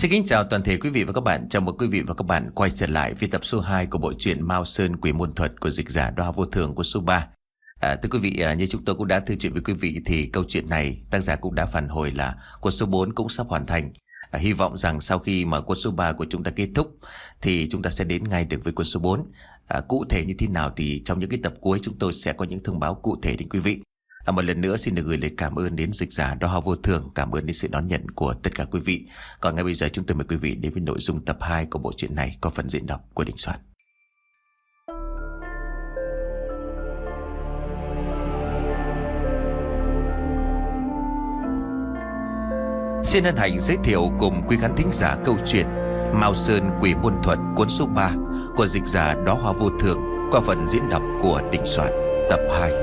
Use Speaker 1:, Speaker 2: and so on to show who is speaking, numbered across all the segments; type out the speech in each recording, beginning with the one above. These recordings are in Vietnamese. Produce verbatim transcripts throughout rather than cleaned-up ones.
Speaker 1: Xin kính chào toàn thể quý vị và các bạn. Chào mừng quý vị và các bạn quay trở lại với tập số hai của bộ truyện Mao Sơn Quỷ Môn Thuật của dịch giả Đóa Vô Thường của số ba. À, thưa quý vị, à, như chúng tôi cũng đã thư chuyện với quý vị thì câu chuyện này tác giả cũng đã phản hồi là cuốn số bốn cũng sắp hoàn thành. À, hy vọng rằng sau khi mà cuốn số ba của chúng ta kết thúc thì chúng ta sẽ đến ngay được với cuốn số bốn. À, cụ thể như thế nào thì trong những cái tập cuối chúng tôi sẽ có những thông báo cụ thể đến quý vị. À, một lần nữa xin được gửi lời cảm ơn đến dịch giả Đóa Vô Thường, cảm ơn đến sự đón nhận của tất cả quý vị. Còn ngay bây giờ chúng tôi mời quý vị đến với nội dung tập hai của bộ truyện này có phần diễn đọc của Đình Soạn. Xin hân hạnh giới thiệu cùng quý khán thính giả câu chuyện Mao Sơn Quỷ Môn Thuật cuốn số ba của dịch giả Đóa Vô Thường qua phần diễn đọc của Đình Soạn tập hai.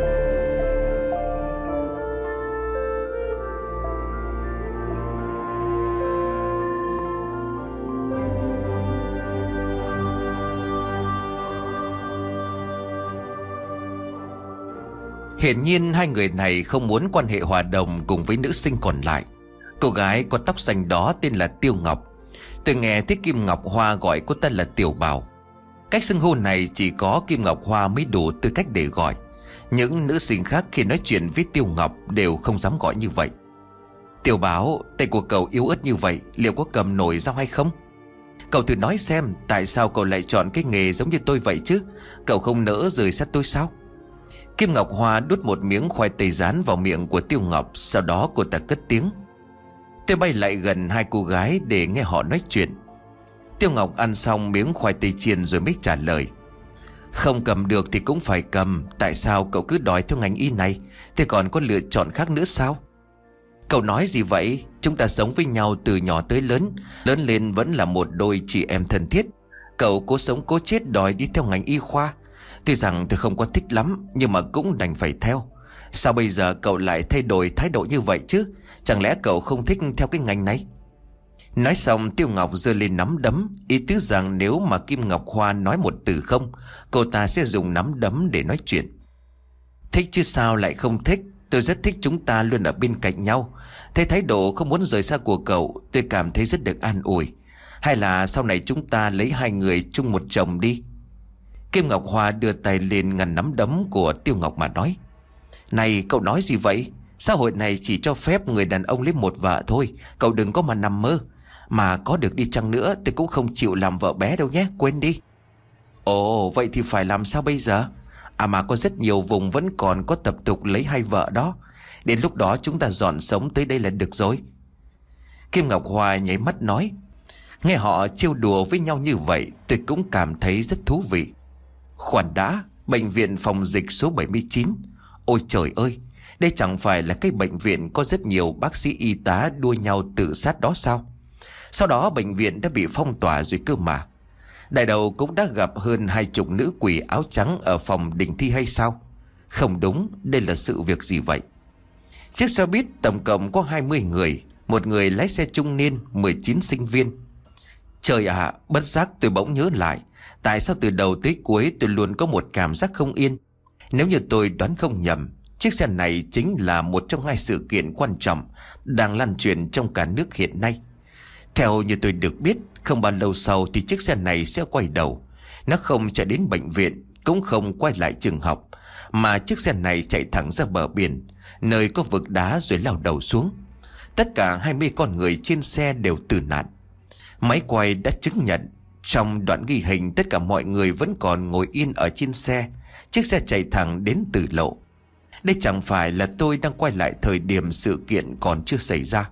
Speaker 1: Hiển nhiên hai người này không muốn quan hệ hòa đồng cùng với nữ sinh còn lại. Cô gái có tóc xanh đó tên là Tiêu Ngọc. Tôi nghe thấy Kim Ngọc Hoa gọi cô ta là Tiểu Bảo. Cách xưng hô này chỉ có Kim Ngọc Hoa mới đủ tư cách để gọi. Những nữ sinh khác khi nói chuyện với Tiêu Ngọc đều không dám gọi như vậy. Tiểu Bảo, tay của cậu yếu ớt như vậy, liệu có cầm nổi dao hay không? Cậu thử nói xem, tại sao cậu lại chọn cái nghề giống như tôi vậy chứ? Cậu không nỡ rời sát tôi sao? Kim Ngọc Hoa đút một miếng khoai tây rán vào miệng của Tiêu Ngọc. Sau đó cô ta cất tiếng. Tôi bay lại gần hai cô gái để nghe họ nói chuyện. Tiêu Ngọc ăn xong miếng khoai tây chiên rồi mới trả lời. Không cầm được thì cũng phải cầm. Tại sao cậu cứ đòi theo ngành y này? Thế còn có lựa chọn khác nữa sao? Cậu nói gì vậy? Chúng ta sống với nhau từ nhỏ tới lớn, lớn lên vẫn là một đôi chị em thân thiết. Cậu cố sống cố chết đòi đi theo ngành y khoa. Tuy rằng tôi không có thích lắm, nhưng mà cũng đành phải theo. Sao bây giờ cậu lại thay đổi thái độ như vậy chứ? Chẳng lẽ cậu không thích theo cái ngành này? Nói xong Tiêu Ngọc giơ lên nắm đấm, ý tứ rằng nếu mà Kim Ngọc Hoa nói một từ không, cô ta sẽ dùng nắm đấm để nói chuyện. Thích chứ sao lại không thích? Tôi rất thích chúng ta luôn ở bên cạnh nhau. Thấy thái độ không muốn rời xa của cậu, tôi cảm thấy rất được an ủi. Hay là sau này chúng ta lấy hai người chung một chồng đi? Kim Ngọc Hoa đưa tay lên ngăn nắm đấm của Tiêu Ngọc mà nói. Này, cậu nói gì vậy? Xã hội này chỉ cho phép người đàn ông lấy một vợ thôi. Cậu đừng có mà nằm mơ. Mà có được đi chăng nữa tôi cũng không chịu làm vợ bé đâu nhé, quên đi. Ồ, vậy thì phải làm sao bây giờ? À mà có rất nhiều vùng vẫn còn có tập tục lấy hai vợ đó. Đến lúc đó chúng ta dọn sống tới đây là được rồi. Kim Ngọc Hoa nháy mắt nói. Nghe họ trêu đùa với nhau như vậy tôi cũng cảm thấy rất thú vị. Khoan đã, bệnh viện phòng dịch số bảy mươi chín. Ôi trời ơi, đây chẳng phải là cái bệnh viện có rất nhiều bác sĩ y tá đua nhau tự sát đó sao? Sau đó bệnh viện đã bị phong tỏa rồi cơ mà. Đại đầu cũng đã gặp hơn hai chục nữ quỷ áo trắng ở phòng đình thi hay sao? Không đúng, đây là sự việc gì vậy? Chiếc xe buýt tổng cộng có hai mươi người, một người lái xe trung niên, mười chín sinh viên. Trời ạ, à, bất giác tôi bỗng nhớ lại. Tại sao từ đầu tới cuối tôi luôn có một cảm giác không yên? Nếu như tôi đoán không nhầm, chiếc xe này chính là một trong hai sự kiện quan trọng đang lan truyền trong cả nước hiện nay. Theo như tôi được biết, không bao lâu sau thì chiếc xe này sẽ quay đầu. Nó không chạy đến bệnh viện, cũng không quay lại trường học, mà chiếc xe này chạy thẳng ra bờ biển, nơi có vực đá rồi lao đầu xuống. Tất cả hai mươi con người trên xe đều tử nạn. Máy quay đã chứng nhận. Trong đoạn ghi hình tất cả mọi người vẫn còn ngồi yên ở trên xe. Chiếc xe chạy thẳng đến Tử Lộ. Đây chẳng phải là tôi đang quay lại thời điểm sự kiện còn chưa xảy ra.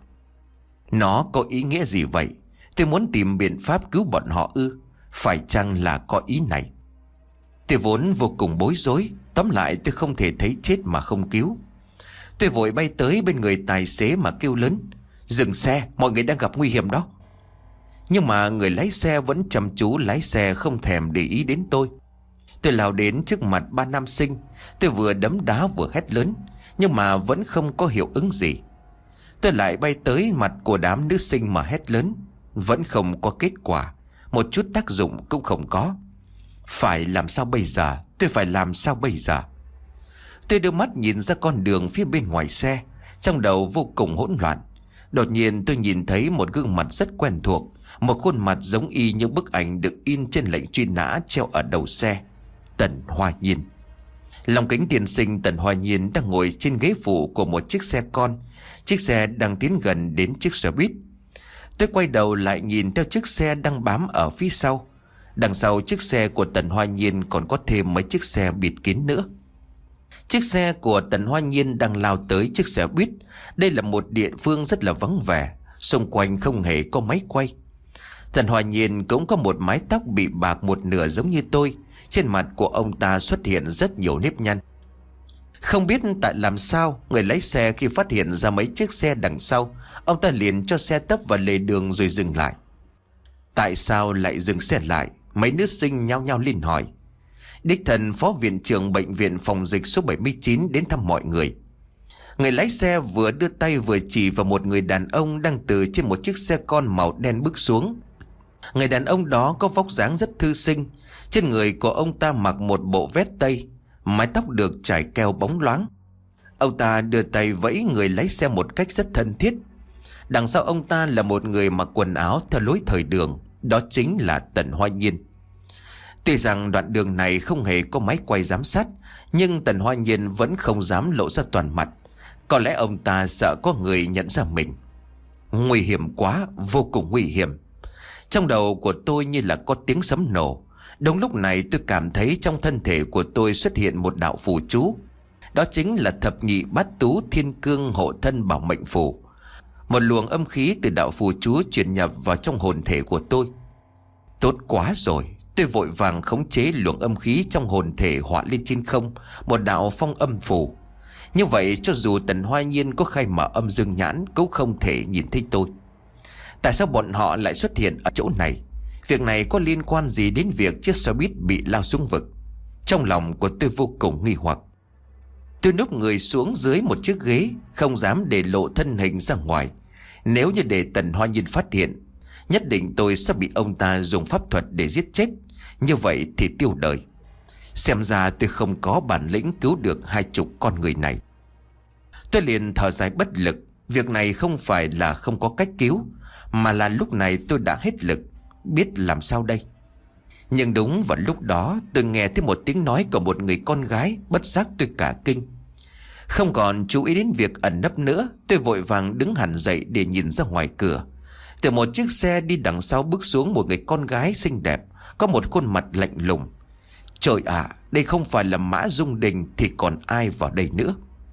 Speaker 1: Nó có ý nghĩa gì vậy? Tôi muốn tìm biện pháp cứu bọn họ ư? Phải chăng là có ý này? Tôi vốn vô cùng bối rối. Tóm lại tôi không thể thấy chết mà không cứu. Tôi vội bay tới bên người tài xế mà kêu lớn. Dừng xe, mọi người đang gặp nguy hiểm đó. Nhưng mà người lái xe vẫn chăm chú lái xe, không thèm để ý đến tôi. Tôi lao đến trước mặt ba nam sinh. Tôi vừa đấm đá vừa hét lớn, nhưng mà vẫn không có hiệu ứng gì. Tôi lại bay tới mặt của đám nữ sinh mà hét lớn. Vẫn không có kết quả. Một chút tác dụng cũng không có. Phải làm sao bây giờ? Tôi phải làm sao bây giờ? Tôi đưa mắt nhìn ra con đường phía bên ngoài xe, trong đầu vô cùng hỗn loạn. Đột nhiên tôi nhìn thấy một gương mặt rất quen thuộc, Một khuôn mặt giống y như bức ảnh được in trên lệnh truy nã treo ở đầu xe: Tần Hoa Nhiên. Lòng kính tiên sinh Tần Hoa Nhiên đang ngồi trên ghế phụ của một chiếc xe con. Chiếc xe đang tiến gần đến chiếc xe buýt. Tôi quay đầu lại nhìn theo chiếc xe đang bám ở phía sau. Đằng sau chiếc xe của Tần Hoa Nhiên còn có thêm mấy chiếc xe bịt kín nữa. Chiếc xe của Tần Hoa Nhiên đang lao tới chiếc xe buýt. Đây là một địa phương rất là vắng vẻ, xung quanh không hề có máy quay. Tần Hoa Nhiên cũng có một mái tóc bị bạc một nửa giống như tôi. Trên mặt của ông ta xuất hiện rất nhiều nếp nhăn. Không biết tại làm sao, người lái xe khi phát hiện ra mấy chiếc xe đằng sau, ông ta liền cho xe tấp vào lề đường rồi dừng lại. Tại sao lại dừng xe lại? Mấy nữ sinh nhao nhao lên hỏi. Đích thân phó viện trưởng bệnh viện phòng dịch số bảy mươi chín đến thăm mọi người. Người lái xe vừa đưa tay vừa chỉ vào một người đàn ông đang từ trên một chiếc xe con màu đen bước xuống. Người đàn ông đó có vóc dáng rất thư sinh. Trên người của ông ta mặc một bộ vest tây, mái tóc được trải keo bóng loáng. Ông ta đưa tay vẫy người lái xe một cách rất thân thiết. Đằng sau ông ta là một người mặc quần áo theo lối thời đường. Đó chính là Tần Hoa Nhiên. Tuy rằng đoạn đường này không hề có máy quay giám sát, nhưng Tần Hoa Nhiên vẫn không dám lộ ra toàn mặt. Có lẽ ông ta sợ có người nhận ra mình. Nguy hiểm quá, vô cùng nguy hiểm. Trong đầu của tôi như là có tiếng sấm nổ. Đúng lúc này tôi cảm thấy trong thân thể của tôi xuất hiện một đạo phù chú. Đó chính là thập nhị bát tú thiên cương hộ thân bảo mệnh phù. Một luồng âm khí từ đạo phù chú truyền nhập vào trong hồn thể của tôi. Tốt quá rồi. Tôi vội vàng khống chế luồng âm khí trong hồn thể họa lên trên không một đạo phong âm phù. Như vậy cho dù Tần Hoa Nhiên có khai mở âm dương nhãn cũng không thể nhìn thấy tôi. Tại sao bọn họ lại xuất hiện ở chỗ này? Việc này có liên quan gì đến việc chiếc xe buýt bị lao xuống vực? Trong lòng của tôi vô cùng nghi hoặc. Tôi núp người xuống dưới một chiếc ghế, không dám để lộ thân hình ra ngoài. Nếu như để Tần Hoa Nhiên phát hiện, nhất định tôi sẽ bị ông ta dùng pháp thuật để giết chết. Như vậy thì tiêu đời. Xem ra tôi không có bản lĩnh cứu được hai chục con người này. Tôi liền thở dài bất lực. Việc này không phải là không có cách cứu, mà là lúc này tôi đã hết lực, biết làm sao đây. Nhưng đúng vào lúc đó tôi nghe thấy một tiếng nói của một người con gái. Bất giác tôi cả kinh. Không còn chú ý đến việc ẩn nấp nữa, tôi vội vàng đứng hẳn dậy để nhìn ra ngoài cửa. Từ một chiếc xe đi đằng sau bước xuống một người con gái xinh đẹp, có một khuôn mặt lạnh lùng. Trời ạ, à, đây không phải là Mã Dung Đình thì còn ai vào đây nữa?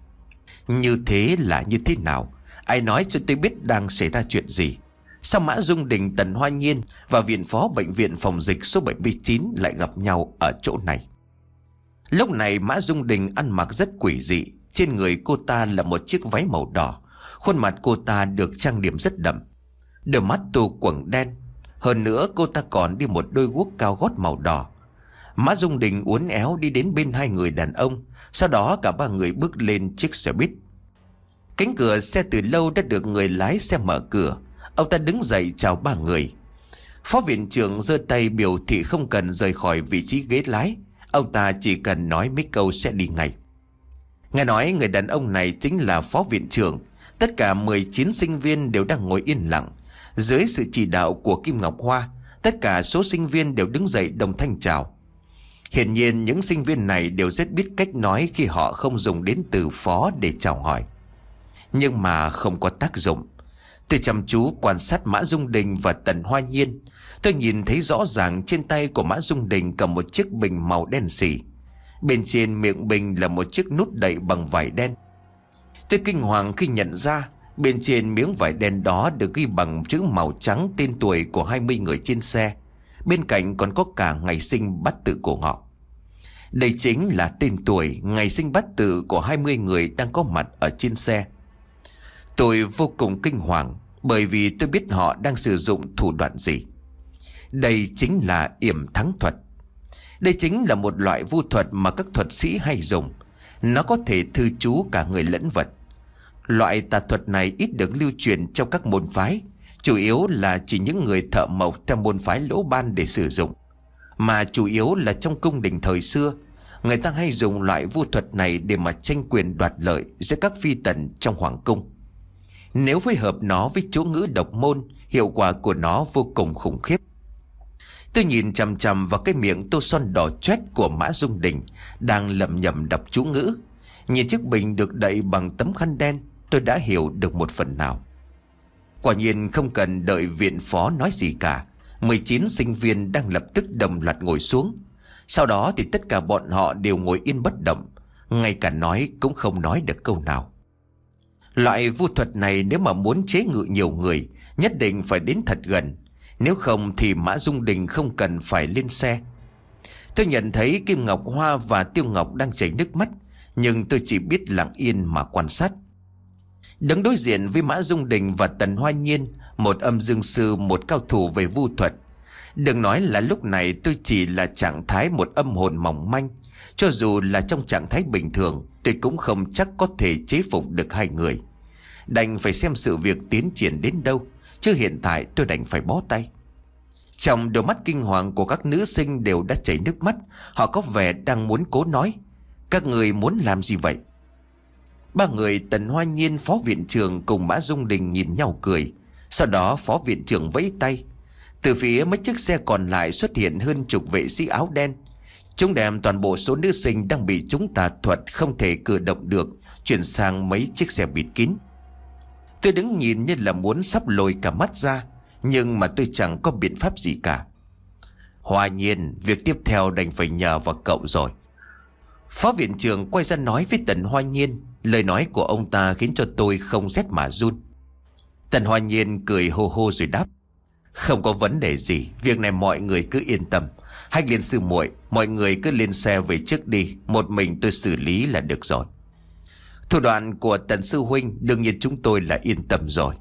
Speaker 1: Như thế là như thế nào? Ai nói cho tôi biết đang xảy ra chuyện gì? Sao Mã Dung Đình, Tần Hoa Nhiên và viện phó bệnh viện phòng dịch số bảy mươi chín lại gặp nhau ở chỗ này? Lúc này Mã Dung Đình ăn mặc rất quỷ dị. Trên người cô ta là một chiếc váy màu đỏ. Khuôn mặt cô ta được trang điểm rất đậm, đôi mắt tô quầng đen. Hơn nữa cô ta còn đi một đôi guốc cao gót màu đỏ. Mã Dung Đình uốn éo đi đến bên hai người đàn ông. Sau đó cả ba người bước lên chiếc xe buýt. Cánh cửa xe từ lâu đã được người lái xe mở cửa. Ông ta đứng dậy chào ba người. Phó viện trưởng giơ tay biểu thị không cần rời khỏi vị trí ghế lái. Ông ta chỉ cần nói mấy câu sẽ đi ngay. Nghe nói người đàn ông này chính là phó viện trưởng. Tất cả mười chín sinh viên đều đang ngồi yên lặng. Dưới sự chỉ đạo của Kim Ngọc Hoa, tất cả số sinh viên đều đứng dậy đồng thanh chào. Hiển nhiên những sinh viên này đều rất biết cách nói khi họ không dùng đến từ phó để chào hỏi. Nhưng mà không có tác dụng. Tôi chăm chú quan sát Mã Dung Đình và Tần Hoa Nhiên. Tôi nhìn thấy rõ ràng trên tay của Mã Dung Đình cầm một chiếc bình màu đen xỉ. Bên trên miệng bình là một chiếc nút đậy bằng vải đen. Tôi kinh hoàng khi nhận ra bên trên miếng vải đen đó được ghi bằng chữ màu trắng tên tuổi của hai mươi người trên xe. Bên cạnh còn có cả ngày sinh bát tự của họ. Đây chính là tên tuổi, ngày sinh bát tự của hai mươi người đang có mặt ở trên xe. Tôi vô cùng kinh hoàng bởi vì tôi biết họ đang sử dụng thủ đoạn gì. Đây chính là yểm thắng thuật. Đây chính là một loại vu thuật mà các thuật sĩ hay dùng. Nó có thể thư trú cả người lẫn vật. Loại tà thuật này ít được lưu truyền trong các môn phái, chủ yếu là chỉ những người thợ mộc theo môn phái Lỗ Ban để sử dụng. Mà chủ yếu là trong cung đình thời xưa, người ta hay dùng loại vu thuật này để mà tranh quyền đoạt lợi giữa các phi tần trong hoàng cung. Nếu phối hợp nó với chú ngữ độc môn, Hiệu quả của nó vô cùng khủng khiếp. Tôi nhìn chằm chằm vào cái miệng tô son đỏ chót của Mã Dung Đình đang lẩm nhẩm đọc chú ngữ. Nhìn chiếc bình được đậy bằng tấm khăn đen, tôi đã hiểu được một phần nào. Quả nhiên không cần đợi viện phó nói gì cả, mười chín sinh viên đang lập tức đồng loạt ngồi xuống. Sau đó thì tất cả bọn họ đều ngồi yên bất động, ngay cả nói cũng không nói được câu nào. Loại vu thuật này nếu mà muốn chế ngự nhiều người, nhất định phải đến thật gần. Nếu không thì Mã Dung Đình không cần phải lên xe. Tôi nhận thấy Kim Ngọc Hoa và Tiêu Ngọc đang chảy nước mắt, nhưng tôi chỉ biết lặng yên mà quan sát. Đứng đối diện với Mã Dung Đình và Tần Hoa Nhiên, một âm dương sư, một cao thủ về vu thuật. Đừng nói là lúc này tôi chỉ là trạng thái một âm hồn mỏng manh. Cho dù là trong trạng thái bình thường, tôi cũng không chắc có thể chế phục được hai người. Đành phải xem sự việc tiến triển đến đâu, chứ hiện tại tôi đành phải bó tay. Trong đôi mắt kinh hoàng của các nữ sinh đều đã chảy nước mắt. Họ có vẻ đang muốn cố nói: các người muốn làm gì vậy? Ba người Tần Hoa Nhiên, phó viện trưởng cùng Mã Dung Đình nhìn nhau cười. Sau đó phó viện trưởng vẫy tay. Từ phía mấy chiếc xe còn lại xuất hiện hơn chục vệ sĩ áo đen. Chúng đem toàn bộ số nữ sinh đang bị chúng tà thuật không thể cử động được chuyển sang mấy chiếc xe bịt kín. Tôi đứng nhìn như là muốn sắp lồi cả mắt ra, nhưng mà tôi chẳng có biện pháp gì cả. Hoa Nhiên, việc tiếp theo đành phải nhờ vào cậu rồi. Phó viện trưởng quay ra nói với Tần Hoa Nhiên. Lời nói của ông ta khiến cho tôi không rét mà run. Tần Hoa Nhiên cười hô hô rồi đáp: không có vấn đề gì, việc này mọi người cứ yên tâm. Hách Liên sư muội, mọi người cứ lên xe về trước đi, một mình tôi xử lý là được rồi. Thủ đoạn của Tần sư huynh đương nhiên chúng tôi là yên tâm rồi.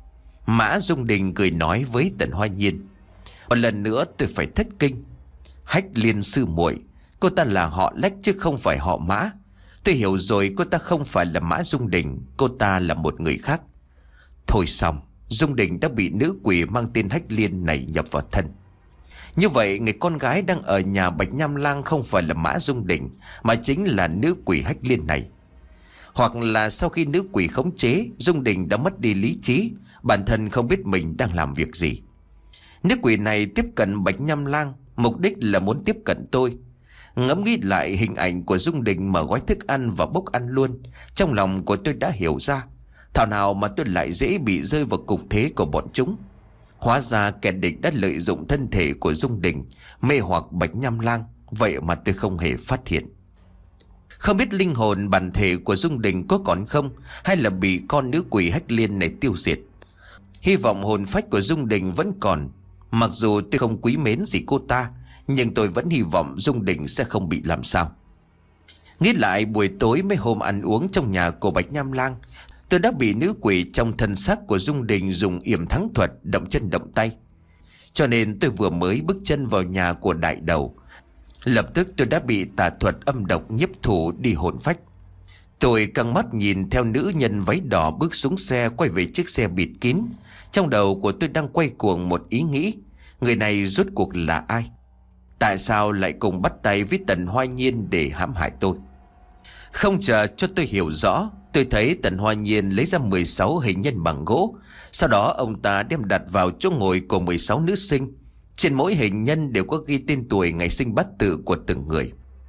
Speaker 1: Mã Dung Đình cười nói với Tần Hoa Nhiên: một lần nữa tôi phải thất kinh. Hách Liên sư muội, cô ta là họ Lách chứ không phải họ Mã. Tôi hiểu rồi, cô ta không phải là Mã Dung Đình, cô ta là một người khác. Thôi xong, Dung Đình đã bị nữ quỷ mang tên Hách Liên này nhập vào thân. Như vậy người con gái đang ở nhà Bạch Nham Lang không phải là Mã Dung Đình, mà chính là nữ quỷ Hách Liên này. Hoặc là sau khi nữ quỷ khống chế, Dung Đình đã mất đi lý trí, bản thân không biết mình đang làm việc gì. Nữ quỷ này tiếp cận Bạch Nham Lang, mục đích là muốn tiếp cận tôi. Ngẫm nghĩ lại hình ảnh của Dung Đình mở gói thức ăn và bốc ăn luôn, trong lòng của tôi đã hiểu ra, thảo nào mà tôi lại dễ bị rơi vào cục thế của bọn chúng. Hóa ra kẻ địch đã lợi dụng thân thể của Dung Đình mê hoặc Bạch Nham Lang, vậy mà tôi không hề phát hiện. Không biết linh hồn bản thể của Dung Đình có còn không, hay là bị con nữ quỷ Hách Liên này tiêu diệt. Hy vọng hồn phách của Dung Đình vẫn còn. Mặc dù tôi không quý mến gì cô ta, nhưng tôi vẫn hy vọng Dung Đình sẽ không bị làm sao. Nghĩ lại buổi tối mấy hôm ăn uống trong nhà của Bạch Nham Lang, tôi đã bị nữ quỷ trong thân xác của Dung Đình dùng yểm thắng thuật động chân động tay. Cho nên tôi vừa mới bước chân vào nhà của đại đầu, lập tức tôi đã bị tà thuật âm độc nhiếp thủ đi hồn phách. Tôi căng mắt nhìn theo nữ nhân váy đỏ bước xuống xe, quay về chiếc xe bịt kín. Trong đầu của tôi đang quay cuồng một ý nghĩ: người này rốt cuộc là ai? Tại sao lại cùng bắt tay với Tần Hoa Nhiên để hãm hại tôi? Không chờ cho tôi hiểu rõ, tôi thấy Tần Hoa Nhiên lấy ra mười sáu hình nhân bằng gỗ. Sau đó ông ta đem đặt vào chỗ ngồi của mười sáu nữ sinh. Trên mỗi hình nhân đều có ghi tên tuổi, ngày sinh bát tự của từng người.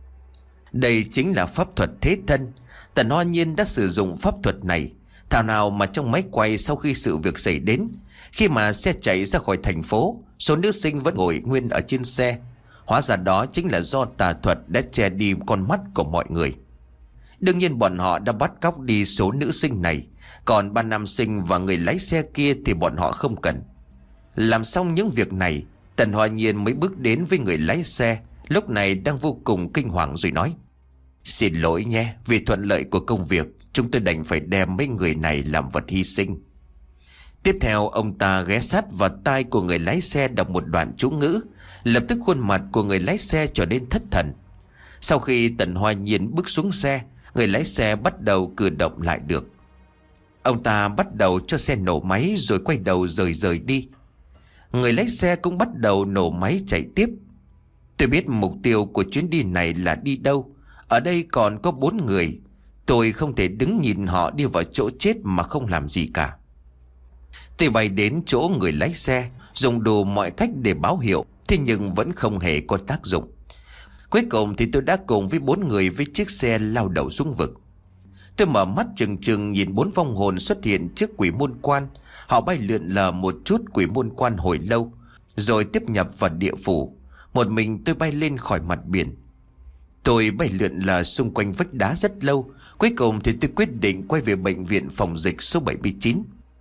Speaker 1: Đây chính là pháp thuật thế thân. Tần Hoa Nhiên đã sử dụng pháp thuật này. Thảo nào mà trong máy quay sau khi sự việc xảy đến, khi mà xe chạy ra khỏi thành phố, số nữ sinh vẫn ngồi nguyên ở trên xe. Hóa ra đó chính là do tà thuật đã che đi con mắt của mọi người. Đương nhiên bọn họ đã bắt cóc đi số nữ sinh này, còn ba nam sinh và người lái xe kia thì bọn họ không cần. Làm xong những việc này, Tần Hoa Nhiên mới bước đến với người lái xe, lúc này đang vô cùng kinh hoàng rồi nói: xin lỗi nhé, vì thuận lợi của công việc, chúng tôi đành phải đem mấy người này làm vật hy sinh. Tiếp theo ông ta ghé sát vào tai của người lái xe đọc một đoạn chú ngữ. Lập tức khuôn mặt của người lái xe trở nên thất thần. Sau khi Tần Hoa Nhiên bước xuống xe, người lái xe bắt đầu cử động lại được. Ông ta bắt đầu cho xe nổ máy rồi quay đầu rời rời đi. Người lái xe cũng bắt đầu nổ máy chạy tiếp. Tôi biết mục tiêu của chuyến đi này là đi đâu. Ở đây còn có bốn người. Tôi không thể đứng nhìn họ đi vào chỗ chết mà không làm gì cả. Tôi bay đến chỗ người lái xe, dùng đủ mọi cách để báo hiệu, thế nhưng vẫn không hề có tác dụng. Cuối cùng thì tôi đã cùng với bốn người với chiếc xe lao đầu xuống vực. Tôi mở mắt trừng trừng nhìn bốn vong hồn xuất hiện trước quỷ môn quan. Họ bay lượn lờ một chút quỷ môn quan hồi lâu, rồi tiếp nhập vào địa phủ. Một mình tôi bay lên khỏi mặt biển. Tôi bay lượn lờ xung quanh vách đá rất lâu. Cuối cùng thì tôi quyết định quay về bệnh viện phòng dịch số bảy mươi chín.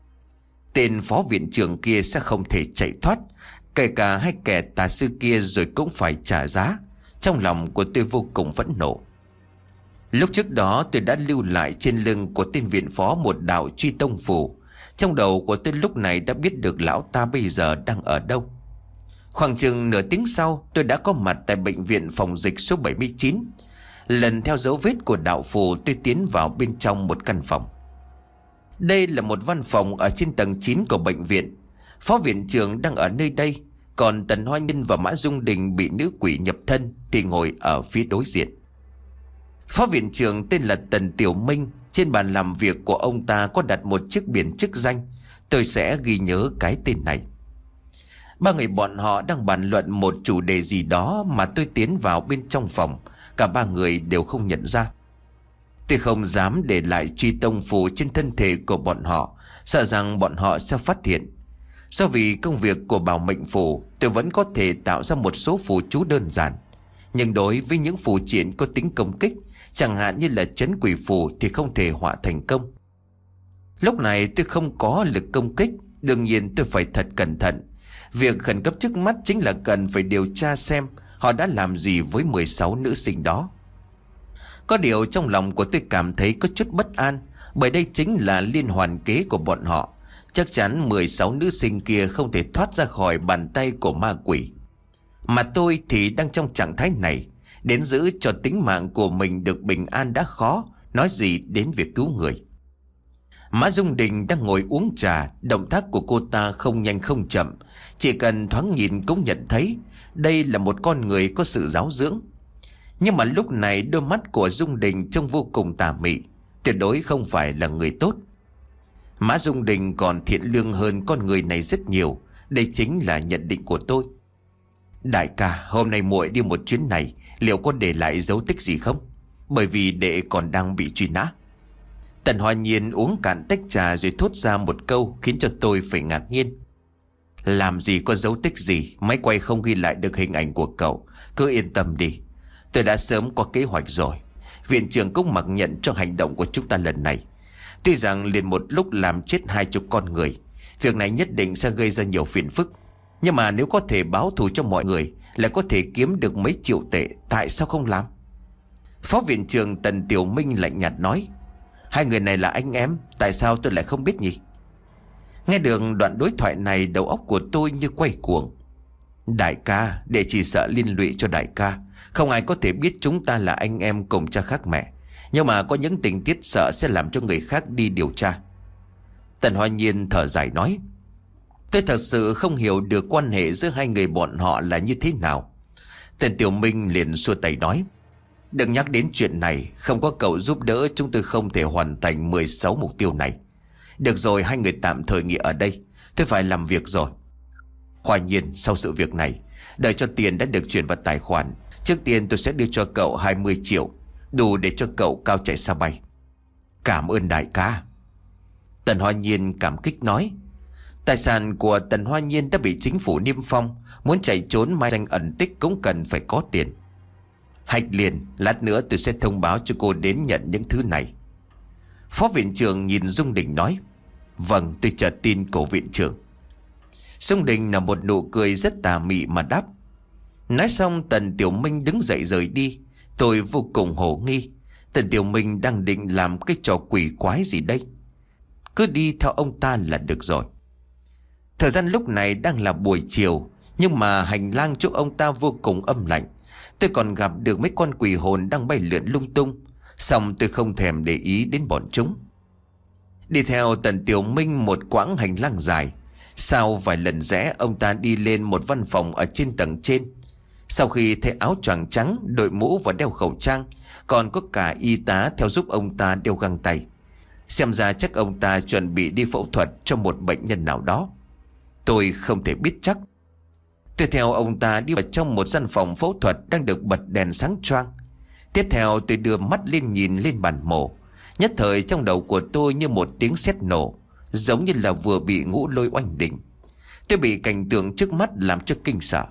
Speaker 1: Tên phó viện trưởng kia sẽ không thể chạy thoát, kể cả hai kẻ tà sư kia rồi cũng phải trả giá. Trong lòng của tôi vô cùng phẫn nộ. Lúc trước đó tôi đã lưu lại trên lưng của tên viện phó một đạo truy tông phù. Trong đầu của tôi lúc này đã biết được lão ta bây giờ đang ở đâu. Khoảng chừng nửa tiếng sau, tôi đã có mặt tại bệnh viện phòng dịch số bảy mươi chín. Lần theo dấu vết của đạo phù, tôi tiến vào bên trong một căn phòng. Đây là một văn phòng ở trên tầng chín của bệnh viện. Phó viện trưởng đang ở nơi đây, còn Tần Hoa Nhân và Mã Dung Đình bị nữ quỷ nhập thân thì ngồi ở phía đối diện. Phó viện trưởng tên là Tần Tiểu Minh. Trên bàn làm việc của ông ta có đặt một chiếc biển chức danh. Tôi sẽ ghi nhớ cái tên này. Ba người bọn họ đang bàn luận một chủ đề gì đó mà tôi tiến vào bên trong phòng. Cả ba người đều không nhận ra. Tôi không dám để lại truy tông phù trên thân thể của bọn họ, sợ rằng bọn họ sẽ phát hiện. Do vì công việc của bảo mệnh phù, tôi vẫn có thể tạo ra một số phù chú đơn giản. Nhưng đối với những phù triện có tính công kích, chẳng hạn như là trấn quỷ phù, thì không thể họa thành công. Lúc này tôi không có lực công kích, đương nhiên tôi phải thật cẩn thận. Việc khẩn cấp trước mắt chính là cần phải điều tra xem họ đã làm gì với mười sáu nữ sinh đó. Có điều trong lòng của tôi cảm thấy có chút bất an, bởi đây chính là liên hoàn kế của bọn họ. Chắc chắn mười sáu nữ sinh kia không thể thoát ra khỏi bàn tay của ma quỷ. Mà tôi thì đang trong trạng thái này, đến giữ cho tính mạng của mình được bình an đã khó, nói gì đến việc cứu người. Mã Dung Đình đang ngồi uống trà, động tác của cô ta không nhanh không chậm, chỉ cần thoáng nhìn cũng nhận thấy đây là một con người có sự giáo dưỡng. Nhưng mà lúc này đôi mắt của Dung Đình trông vô cùng tà mị, tuyệt đối không phải là người tốt. Mã Dung Đình còn thiện lương hơn con người này rất nhiều, đây chính là nhận định của tôi. Đại ca, hôm nay muội đi một chuyến này, liệu có để lại dấu tích gì không? Bởi vì đệ còn đang bị truy nã. Tần Hoa Nhiên uống cạn tách trà rồi thốt ra một câu khiến cho tôi phải ngạc nhiên. Làm gì có dấu tích gì, máy quay không ghi lại được hình ảnh của cậu. Cứ yên tâm đi, tôi đã sớm có kế hoạch rồi. Viện trưởng cũng mặc nhận cho hành động của chúng ta lần này. Tuy rằng liền một lúc làm chết hai chục con người, việc này nhất định sẽ gây ra nhiều phiền phức. Nhưng mà nếu có thể báo thù cho mọi người, lại có thể kiếm được mấy triệu tệ, tại sao không làm? Phó viện trưởng Tần Tiểu Minh lạnh nhạt nói. Hai người này là anh em, tại sao tôi lại không biết nhỉ? Nghe được đoạn đối thoại này, đầu óc của tôi như quay cuồng. Đại ca, để chỉ sợ liên lụy cho đại ca. Không ai có thể biết chúng ta là anh em cùng cha khác mẹ. Nhưng mà có những tình tiết sợ sẽ làm cho người khác đi điều tra. Tần Hoa Nhiên thở dài nói. Tôi thật sự không hiểu được quan hệ giữa hai người bọn họ là như thế nào. Tần Tiểu Minh liền xua tay nói. Đừng nhắc đến chuyện này, không có cậu giúp đỡ chúng tôi không thể hoàn thành mười sáu mục tiêu này. Được rồi, hai người tạm thời nghỉ ở đây, tôi phải làm việc rồi. Hoa Nhiên, sau sự việc này, đợi cho tiền đã được chuyển vào tài khoản, trước tiên tôi sẽ đưa cho cậu hai mươi triệu, đủ để cho cậu cao chạy xa bay. Cảm ơn đại ca. Tần Hoa Nhiên cảm kích nói. Tài sản của Tần Hoa Nhiên đã bị chính phủ niêm phong, muốn chạy trốn mai danh ẩn tích cũng cần phải có tiền. Hạch liền, lát nữa tôi sẽ thông báo cho cô đến nhận những thứ này. Phó viện trưởng nhìn Dung Đình nói. Vâng, tôi chờ tin của viện trưởng. Dung Đình là một nụ cười rất tà mị mà đáp. Nói xong Tần Tiểu Minh đứng dậy rời đi. Tôi vô cùng hồ nghi, Tần Tiểu Minh đang định làm cái trò quỷ quái gì đây? Cứ đi theo ông ta là được rồi. Thời gian lúc này đang là buổi chiều, nhưng mà hành lang chỗ ông ta vô cùng âm lạnh. Tôi còn gặp được mấy con quỷ hồn đang bay lượn lung tung, xong tôi không thèm để ý đến bọn chúng. Đi theo Tần Tiểu Minh một quãng hành lang dài, sau vài lần rẽ ông ta đi lên một văn phòng ở trên tầng trên. Sau khi thấy áo choàng trắng, đội mũ và đeo khẩu trang, còn có cả y tá theo giúp ông ta đeo găng tay. Xem ra chắc ông ta chuẩn bị đi phẫu thuật cho một bệnh nhân nào đó. Tôi không thể biết chắc. Tiếp theo ông ta đi vào trong một gian phòng phẫu thuật đang được bật đèn sáng choang. Tiếp theo tôi đưa mắt lên nhìn lên bàn mổ. Nhất thời trong đầu của tôi như một tiếng sét nổ, giống như là vừa bị ngũ lôi oanh đỉnh. Tôi bị cảnh tượng trước mắt làm cho kinh sợ.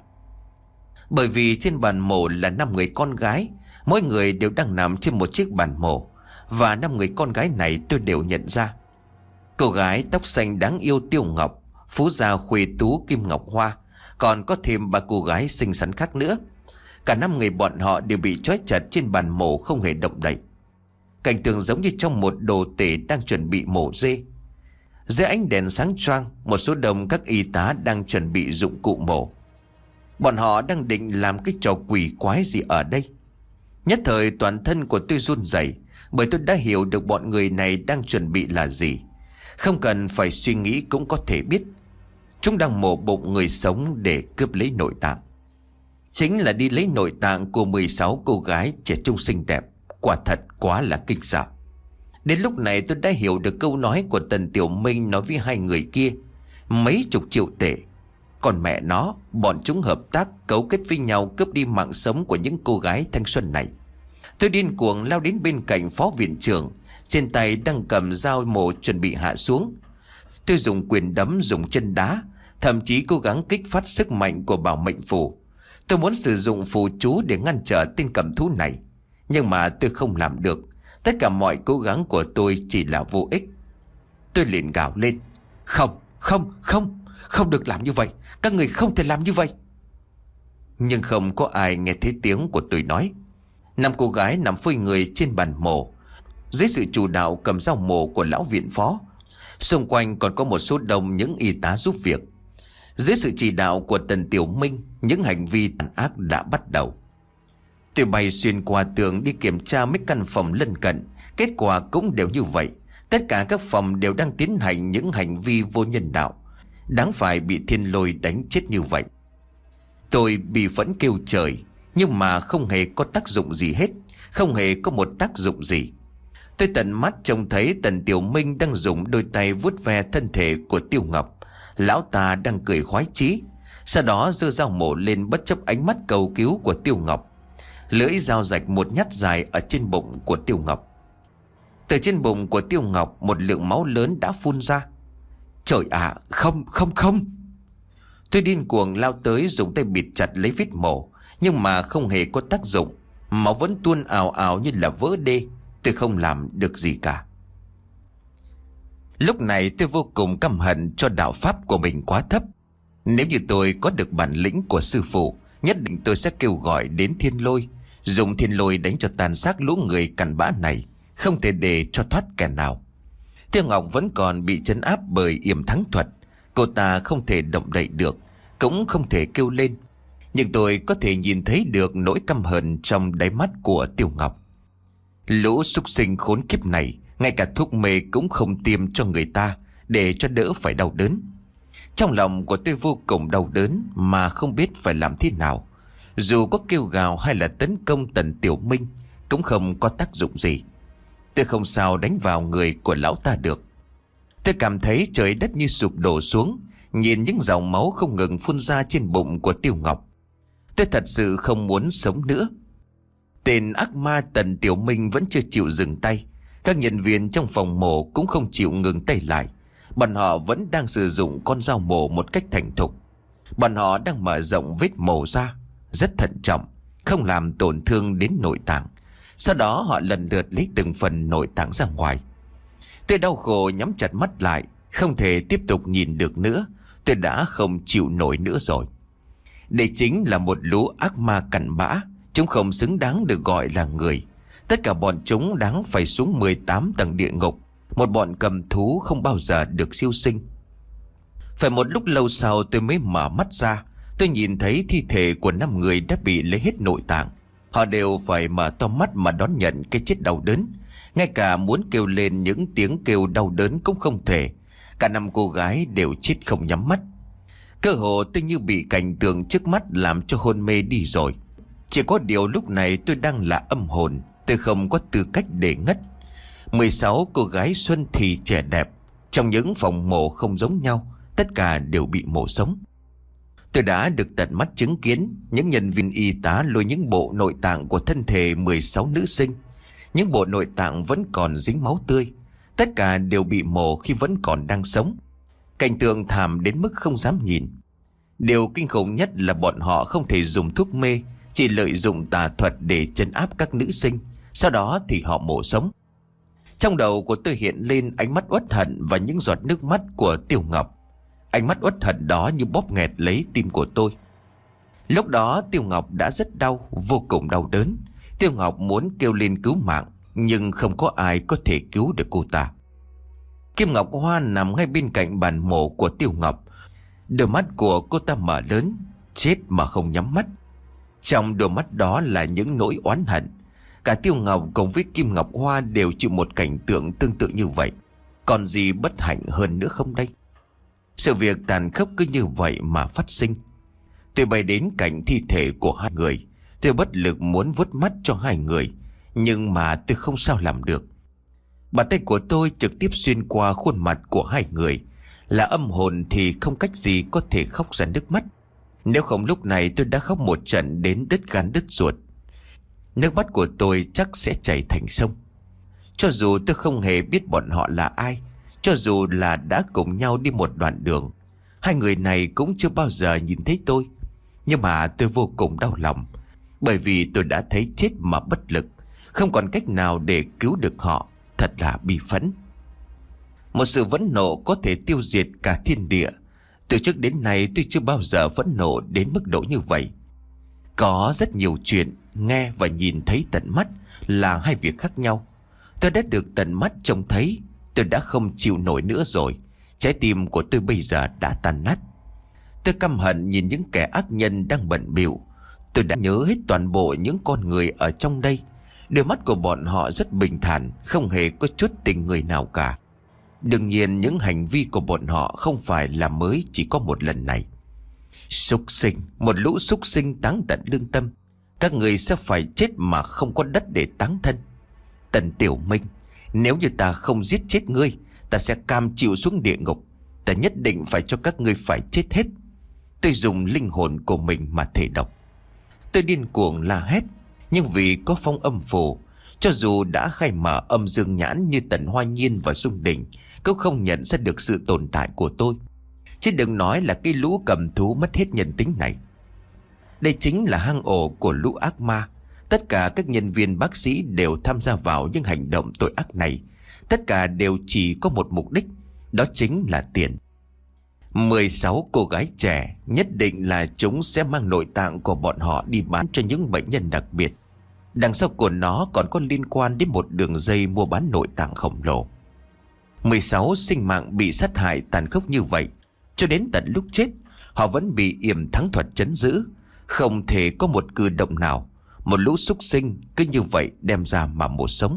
Speaker 1: Bởi vì trên bàn mổ là năm người con gái, mỗi người đều đang nằm trên một chiếc bàn mổ. Và năm người con gái này tôi đều nhận ra. Cô gái tóc xanh đáng yêu Tiêu Ngọc, phú gia Khuê Tú Kim Ngọc Hoa, còn có thêm ba cô gái xinh xắn khác nữa. Cả năm người bọn họ đều bị trói chặt trên bàn mổ không hề động đậy. Cảnh tượng giống như trong một đồ tể đang chuẩn bị mổ dê. Dưới ánh đèn sáng choang, một số đông các y tá đang chuẩn bị dụng cụ mổ. Bọn họ đang định làm cái trò quỷ quái gì ở đây. Nhất thời toàn thân của tôi run rẩy, bởi tôi đã hiểu được bọn người này đang chuẩn bị là gì. Không cần phải suy nghĩ cũng có thể biết. Chúng đang mổ bụng người sống để cướp lấy nội tạng. Chính là đi lấy nội tạng của mười sáu cô gái trẻ trung xinh đẹp. Quả thật quá là kinh sợ. Đến lúc này tôi đã hiểu được câu nói của Tần Tiểu Minh nói với hai người kia. Mấy chục triệu tệ. Còn mẹ nó, bọn chúng hợp tác cấu kết với nhau cướp đi mạng sống của những cô gái thanh xuân này. Tôi điên cuồng lao đến bên cạnh phó viện trưởng, trên tay đang cầm dao mổ chuẩn bị hạ xuống. Tôi dùng quyền đấm, dùng chân đá, thậm chí cố gắng kích phát sức mạnh của bảo mệnh phù. Tôi muốn sử dụng phù chú để ngăn trở tên cầm thú này, nhưng mà tôi không làm được. Tất cả mọi cố gắng của tôi chỉ là vô ích. Tôi liền gào lên: Không, không, không, không được làm như vậy. Các người không thể làm như vậy. Nhưng không có ai nghe thấy tiếng của tôi nói. Năm cô gái nằm phơi người trên bàn mổ, dưới sự chủ đạo cầm dao mổ của lão viện phó. Xung quanh còn có một số đông những y tá giúp việc. Dưới sự chỉ đạo của Tần Tiểu Minh, những hành vi tàn ác đã bắt đầu. Tôi bay xuyên qua tường đi kiểm tra mấy căn phòng lân cận. Kết quả cũng đều như vậy. Tất cả các phòng đều đang tiến hành những hành vi vô nhân đạo, đáng phải bị thiên lôi đánh chết như vậy. Tôi bị phẫn kêu trời, nhưng mà không hề có tác dụng gì hết. Không hề có một tác dụng gì. Tôi tận mắt trông thấy Tần Tiểu Minh đang dùng đôi tay vuốt ve thân thể của Tiêu Ngọc. Lão ta đang cười khoái chí, sau đó giơ dao mổ lên bất chấp ánh mắt cầu cứu của Tiêu Ngọc. Lưỡi dao rạch một nhát dài ở trên bụng của Tiêu Ngọc. Từ trên bụng của Tiêu Ngọc một lượng máu lớn đã phun ra. Trời ạ, à, không, không, không. Tôi điên cuồng lao tới dùng tay bịt chặt lấy vết mổ, nhưng mà không hề có tác dụng. Máu vẫn tuôn ào ào như là vỡ đê. Tôi không làm được gì cả. Lúc này tôi vô cùng căm hận cho đạo pháp của mình quá thấp. Nếu như tôi có được bản lĩnh của sư phụ, nhất định tôi sẽ kêu gọi đến thiên lôi, dùng thiên lôi đánh cho tàn xác lũ người cặn bã này, không thể để cho thoát kẻ nào. Tiêu Ngọc vẫn còn bị trấn áp bởi yểm thắng thuật. Cô ta không thể động đậy được, cũng không thể kêu lên. Nhưng tôi có thể nhìn thấy được nỗi căm hận trong đáy mắt của Tiêu Ngọc. Lũ súc sinh khốn kiếp này, ngay cả thuốc mê cũng không tiêm cho người ta để cho đỡ phải đau đớn. Trong lòng của tôi vô cùng đau đớn mà không biết phải làm thế nào. Dù có kêu gào hay là tấn công Tần Tiểu Minh cũng không có tác dụng gì. Tôi không sao đánh vào người của lão ta được. Tôi cảm thấy trời đất như sụp đổ xuống, nhìn những dòng máu không ngừng phun ra trên bụng của Tiêu Ngọc. Tôi thật sự không muốn sống nữa. Tên ác ma Tần Tiểu Minh vẫn chưa chịu dừng tay. Các nhân viên trong phòng mổ cũng không chịu ngừng tay lại. Bọn họ vẫn đang sử dụng con dao mổ một cách thành thục. Bọn họ đang mở rộng vết mổ ra, rất thận trọng, không làm tổn thương đến nội tạng. Sau đó họ lần lượt lấy từng phần nội tạng ra ngoài. Tôi đau khổ nhắm chặt mắt lại, không thể tiếp tục nhìn được nữa. Tôi đã không chịu nổi nữa rồi. Đây chính là một lũ ác ma cặn bã. Chúng không xứng đáng được gọi là người. Tất cả bọn chúng đáng phải xuống mười tám tầng địa ngục. Một bọn cầm thú không bao giờ được siêu sinh. Phải một lúc lâu sau tôi mới mở mắt ra. Tôi nhìn thấy thi thể của năm người đã bị lấy hết nội tạng. Họ đều phải mở to mắt mà đón nhận cái chết đau đớn. Ngay cả muốn kêu lên những tiếng kêu đau đớn cũng không thể. Cả năm cô gái đều chết không nhắm mắt. Cơ hồ tôi như bị cảnh tượng trước mắt làm cho hôn mê đi rồi. Chỉ có điều lúc này tôi đang là âm hồn. Tôi không có tư cách để ngất. mười sáu cô gái xuân thì trẻ đẹp. Trong những phòng mổ không giống nhau, tất cả đều bị mổ sống. Tôi đã được tận mắt chứng kiến những nhân viên y tá lôi những bộ nội tạng của thân thể mười sáu nữ sinh. Những bộ nội tạng vẫn còn dính máu tươi. Tất cả đều bị mổ khi vẫn còn đang sống. Cảnh tượng thảm đến mức không dám nhìn. Điều kinh khủng nhất là bọn họ không thể dùng thuốc mê, chỉ lợi dụng tà thuật để trấn áp các nữ sinh. Sau đó thì họ mổ sống. Trong đầu của tôi hiện lên ánh mắt uất hận và những giọt nước mắt của Tiêu Ngọc. Ánh mắt uất hận đó như bóp nghẹt lấy tim của tôi. Lúc đó Tiêu Ngọc đã rất đau, vô cùng đau đớn. Tiêu Ngọc muốn kêu lên cứu mạng, nhưng không có ai có thể cứu được cô ta. Kim Ngọc Hoa nằm ngay bên cạnh bàn mổ của Tiêu Ngọc. Đôi mắt của cô ta mở lớn, chết mà không nhắm mắt. Trong đôi mắt đó là những nỗi oán hận. Cả Tiêu Ngọc cùng với Kim Ngọc Hoa đều chịu một cảnh tượng tương tự như vậy. Còn gì bất hạnh hơn nữa không đây? Sự việc tàn khốc cứ như vậy mà phát sinh. Tôi bay đến cạnh thi thể của hai người. Tôi bất lực muốn vuốt mắt cho hai người, nhưng mà tôi không sao làm được. Bàn tay của tôi trực tiếp xuyên qua khuôn mặt của hai người. Là âm hồn thì không cách gì có thể khóc ra nước mắt. Nếu không lúc này tôi đã khóc một trận đến đứt gan đứt ruột. Nước mắt của tôi chắc sẽ chảy thành sông. Cho dù tôi không hề biết bọn họ là ai, cho dù là đã cùng nhau đi một đoạn đường, hai người này cũng chưa bao giờ nhìn thấy tôi. Nhưng mà tôi vô cùng đau lòng, bởi vì tôi đã thấy chết mà bất lực, không còn cách nào để cứu được họ. Thật là bi phẫn. Một sự phẫn nộ có thể tiêu diệt cả thiên địa. Từ trước đến nay tôi chưa bao giờ phẫn nộ đến mức độ như vậy. Có rất nhiều chuyện nghe và nhìn thấy tận mắt là hai việc khác nhau. Tôi đã được tận mắt trông thấy, tôi đã không chịu nổi nữa rồi. Trái tim của tôi bây giờ đã tan nát. Tôi căm hận nhìn những kẻ ác nhân đang bận bịu. Tôi đã nhớ hết toàn bộ những con người ở trong đây. Đôi mắt của bọn họ rất bình thản, không hề có chút tình người nào cả. Đương nhiên những hành vi của bọn họ không phải là mới chỉ có một lần này. Súc sinh, một lũ súc sinh táng tận lương tâm. Các người sẽ phải chết mà không có đất để táng thân. Tần Tiểu Minh, nếu như ta không giết chết ngươi, ta sẽ cam chịu xuống địa ngục. Ta nhất định phải cho các ngươi phải chết hết. Tôi dùng linh hồn của mình mà thể độc. Tôi điên cuồng la hét. Nhưng vì có phong âm phù, cho dù đã khai mở âm dương nhãn như Tần Hoa Nhiên và Dung Đình, cũng không nhận ra được sự tồn tại của tôi. Chứ đừng nói là cái lũ cầm thú mất hết nhân tính này. Đây chính là hang ổ của lũ ác ma. Tất cả các nhân viên bác sĩ đều tham gia vào những hành động tội ác này. Tất cả đều chỉ có một mục đích, đó chính là tiền. mười sáu cô gái trẻ, nhất định là chúng sẽ mang nội tạng của bọn họ đi bán cho những bệnh nhân đặc biệt. Đằng sau của nó còn có liên quan đến một đường dây mua bán nội tạng khổng lồ. mười sáu sinh mạng bị sát hại tàn khốc như vậy. Cho đến tận lúc chết, họ vẫn bị yểm thắng thuật trấn giữ. Không thể có một cử động nào. Một lũ súc sinh cứ như vậy đem ra mà mổ sống.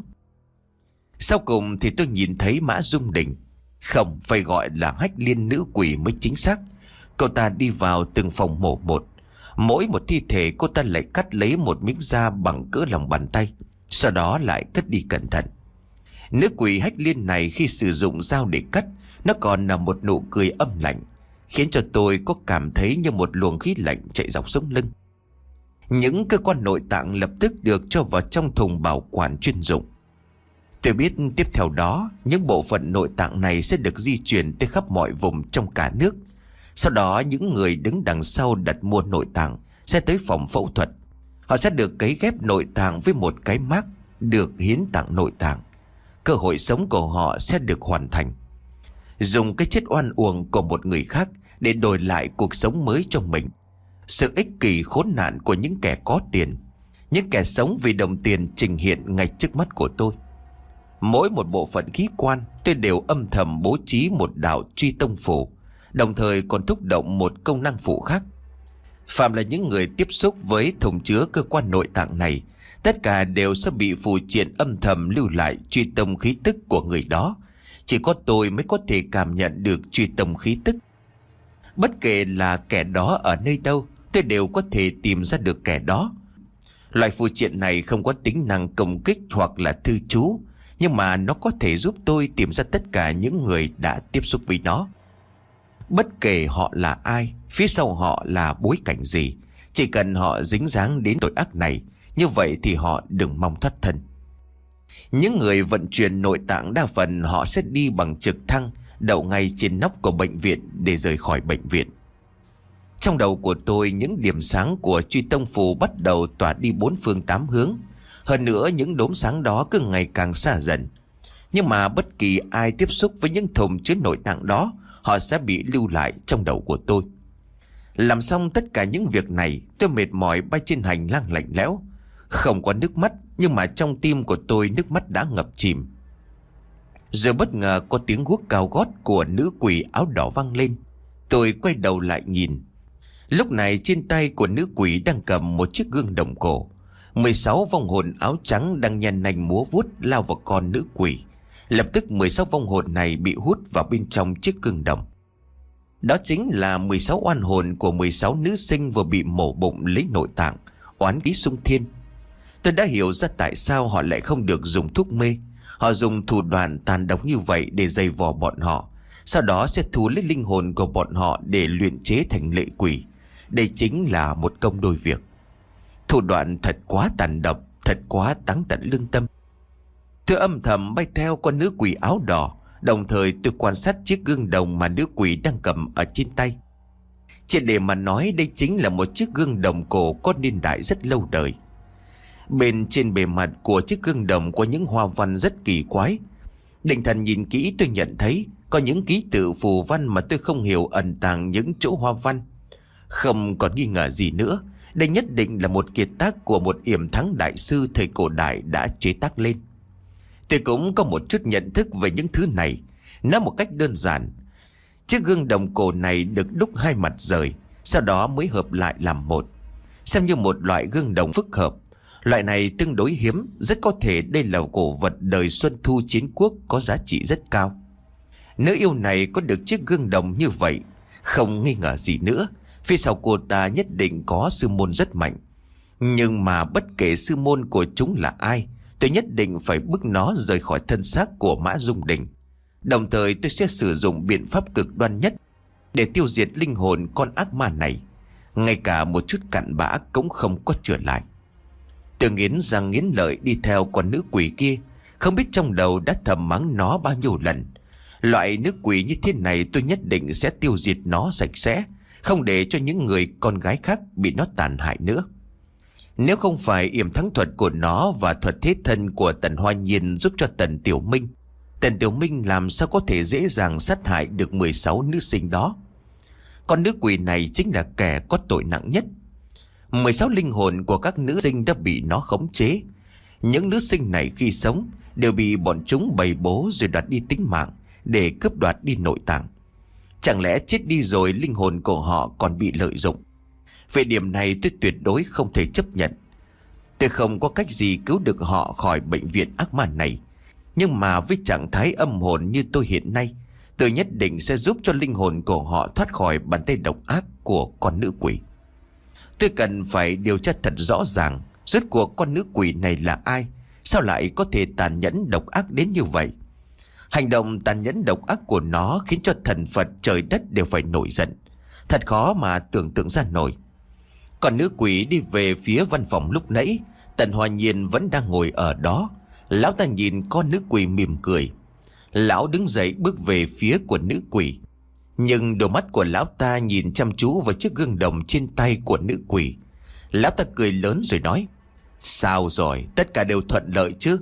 Speaker 1: Sau cùng thì tôi nhìn thấy Mã Dung Đình. Không, phải gọi là Hách Liên nữ quỷ mới chính xác. Cô ta đi vào từng phòng mổ một. Mỗi một thi thể cô ta lại cắt lấy một miếng da bằng cỡ lòng bàn tay, sau đó lại cất đi cẩn thận. Nữ quỷ Hách Liên này khi sử dụng dao để cắt, nó còn là một nụ cười âm lạnh, khiến cho tôi có cảm thấy như một luồng khí lạnh chạy dọc sống lưng. Những cơ quan nội tạng lập tức được cho vào trong thùng bảo quản chuyên dụng. Tôi biết tiếp theo đó, những bộ phận nội tạng này sẽ được di chuyển tới khắp mọi vùng trong cả nước. Sau đó những người đứng đằng sau đặt mua nội tạng sẽ tới phòng phẫu thuật. Họ sẽ được cấy ghép nội tạng với một cái mác được hiến tặng nội tạng. Cơ hội sống của họ sẽ được hoàn thành. Dùng cái chết oan uổng của một người khác để đổi lại cuộc sống mới cho mình. Sự ích kỷ khốn nạn của những kẻ có tiền, những kẻ sống vì đồng tiền trình hiện ngay trước mắt của tôi. Mỗi một bộ phận khí quan tôi đều âm thầm bố trí một đạo truy tông phủ, đồng thời còn thúc động một công năng phụ khác. Phạm là những người tiếp xúc với thùng chứa cơ quan nội tạng này, tất cả đều sẽ bị phù triện âm thầm lưu lại truy tông khí tức của người đó. Chỉ có tôi mới có thể cảm nhận được truy tông khí tức. Bất kể là kẻ đó ở nơi đâu, tôi đều có thể tìm ra được kẻ đó. Loại phù triện này không có tính năng công kích hoặc là thư chú, Nhưng mà nó có thể giúp tôi tìm ra tất cả những người đã tiếp xúc với nó. Bất kể họ là ai, phía sau họ là bối cảnh gì, chỉ cần họ dính dáng đến tội ác này, như vậy thì họ đừng mong thoát thân. Những người vận chuyển nội tạng đa phần họ sẽ đi bằng trực thăng, đậu ngay trên nóc của bệnh viện để rời khỏi bệnh viện. Trong đầu của tôi, những điểm sáng của truy tông phù bắt đầu tỏa đi bốn phương tám hướng. Hơn nữa, những đốm sáng đó cứ ngày càng xa dần. Nhưng mà bất kỳ ai tiếp xúc với những thùng chứa nội tạng đó, họ sẽ bị lưu lại trong đầu của tôi. Làm xong tất cả những việc này, tôi mệt mỏi bay trên hành lang lạnh lẽo. Không có nước mắt, nhưng mà trong tim của tôi nước mắt đã ngập chìm. Rồi bất ngờ có tiếng guốc cao gót của nữ quỷ áo đỏ vang lên. Tôi quay đầu lại nhìn. Lúc này trên tay của nữ quỷ đang cầm một chiếc gương đồng cổ. mười sáu vong hồn áo trắng đang nhăn nanh múa vuốt lao vào con nữ quỷ. Lập tức mười sáu vong hồn này bị hút vào bên trong chiếc gương đồng. Đó chính là mười sáu oan hồn của mười sáu nữ sinh vừa bị mổ bụng lấy nội tạng, oán khí xung thiên. Tôi đã hiểu ra tại sao họ lại không được dùng thuốc mê. Họ dùng thủ đoạn tàn độc như vậy để dày vò bọn họ, sau đó sẽ thu lấy linh hồn của bọn họ để luyện chế thành lệ quỷ. Đây chính là một công đôi việc. Thủ đoạn thật quá tàn độc, thật quá táng tận lương tâm. Tôi âm thầm bay theo con nữ quỷ áo đỏ, đồng thời tôi quan sát chiếc gương đồng mà nữ quỷ đang cầm ở trên tay. Chỉ để mà nói, đây chính là một chiếc gương đồng cổ có niên đại rất lâu đời. Bên trên bề mặt của chiếc gương đồng có những hoa văn rất kỳ quái. Định thần nhìn kỹ, tôi nhận thấy có những ký tự phù văn mà tôi không hiểu ẩn tàng những chỗ hoa văn. Không còn nghi ngờ gì nữa, đây nhất định là một kiệt tác của một yểm thắng đại sư thời cổ đại đã chế tác lên. Tôi cũng có một chút nhận thức về những thứ này. Nói một cách đơn giản, chiếc gương đồng cổ này được đúc hai mặt rời, sau đó mới hợp lại làm một, xem như một loại gương đồng phức hợp. Loại này tương đối hiếm, rất có thể đây là cổ vật đời Xuân Thu chiến quốc có giá trị rất cao. Nữ yêu này có được chiếc gương đồng như vậy, không nghi ngờ gì nữa, phía sau cô ta nhất định có sư môn rất mạnh. Nhưng mà bất kể sư môn của chúng là ai, tôi nhất định phải bức nó rời khỏi thân xác của Mã Dung Đình. Đồng thời tôi sẽ sử dụng biện pháp cực đoan nhất để tiêu diệt linh hồn con ác ma này. Ngay cả một chút cặn bã cũng không có trở lại. Tôi nghiến răng nghiến lợi đi theo con nữ quỷ kia, không biết trong đầu đã thầm mắng nó bao nhiêu lần. Loại nữ quỷ như thế này tôi nhất định sẽ tiêu diệt nó sạch sẽ, không để cho những người con gái khác bị nó tàn hại nữa. Nếu không phải yểm thắng thuật của nó và thuật thế thân của Tần Hoa Nhiên giúp cho Tần Tiểu Minh, Tần Tiểu Minh làm sao có thể dễ dàng sát hại được mười sáu nữ sinh đó. Con nữ quỷ này chính là kẻ có tội nặng nhất. mười sáu linh hồn của các nữ sinh đã bị nó khống chế. Những nữ sinh này khi sống đều bị bọn chúng bày bố rồi đoạt đi tính mạng để cướp đoạt đi nội tạng. Chẳng lẽ chết đi rồi linh hồn của họ còn bị lợi dụng? Về điểm này tôi tuyệt đối không thể chấp nhận. Tôi không có cách gì cứu được họ khỏi bệnh viện ác ma này. Nhưng mà với trạng thái âm hồn như tôi hiện nay, tôi nhất định sẽ giúp cho linh hồn của họ thoát khỏi bàn tay độc ác của con nữ quỷ. Tôi cần phải điều tra thật rõ ràng, rốt cuộc con nữ quỷ này là ai, sao lại có thể tàn nhẫn độc ác đến như vậy. Hành động tàn nhẫn độc ác của nó khiến cho thần Phật trời đất đều phải nổi giận. Thật khó mà tưởng tượng ra nổi. Còn nữ quỷ đi về phía văn phòng lúc nãy, Tần Hoa Nhiên vẫn đang ngồi ở đó. Lão ta nhìn con nữ quỷ mỉm cười. Lão đứng dậy bước về phía của nữ quỷ. Nhưng đôi mắt của lão ta nhìn chăm chú vào chiếc gương đồng trên tay của nữ quỷ. Lão ta cười lớn rồi nói: "Sao rồi, tất cả đều thuận lợi chứ?"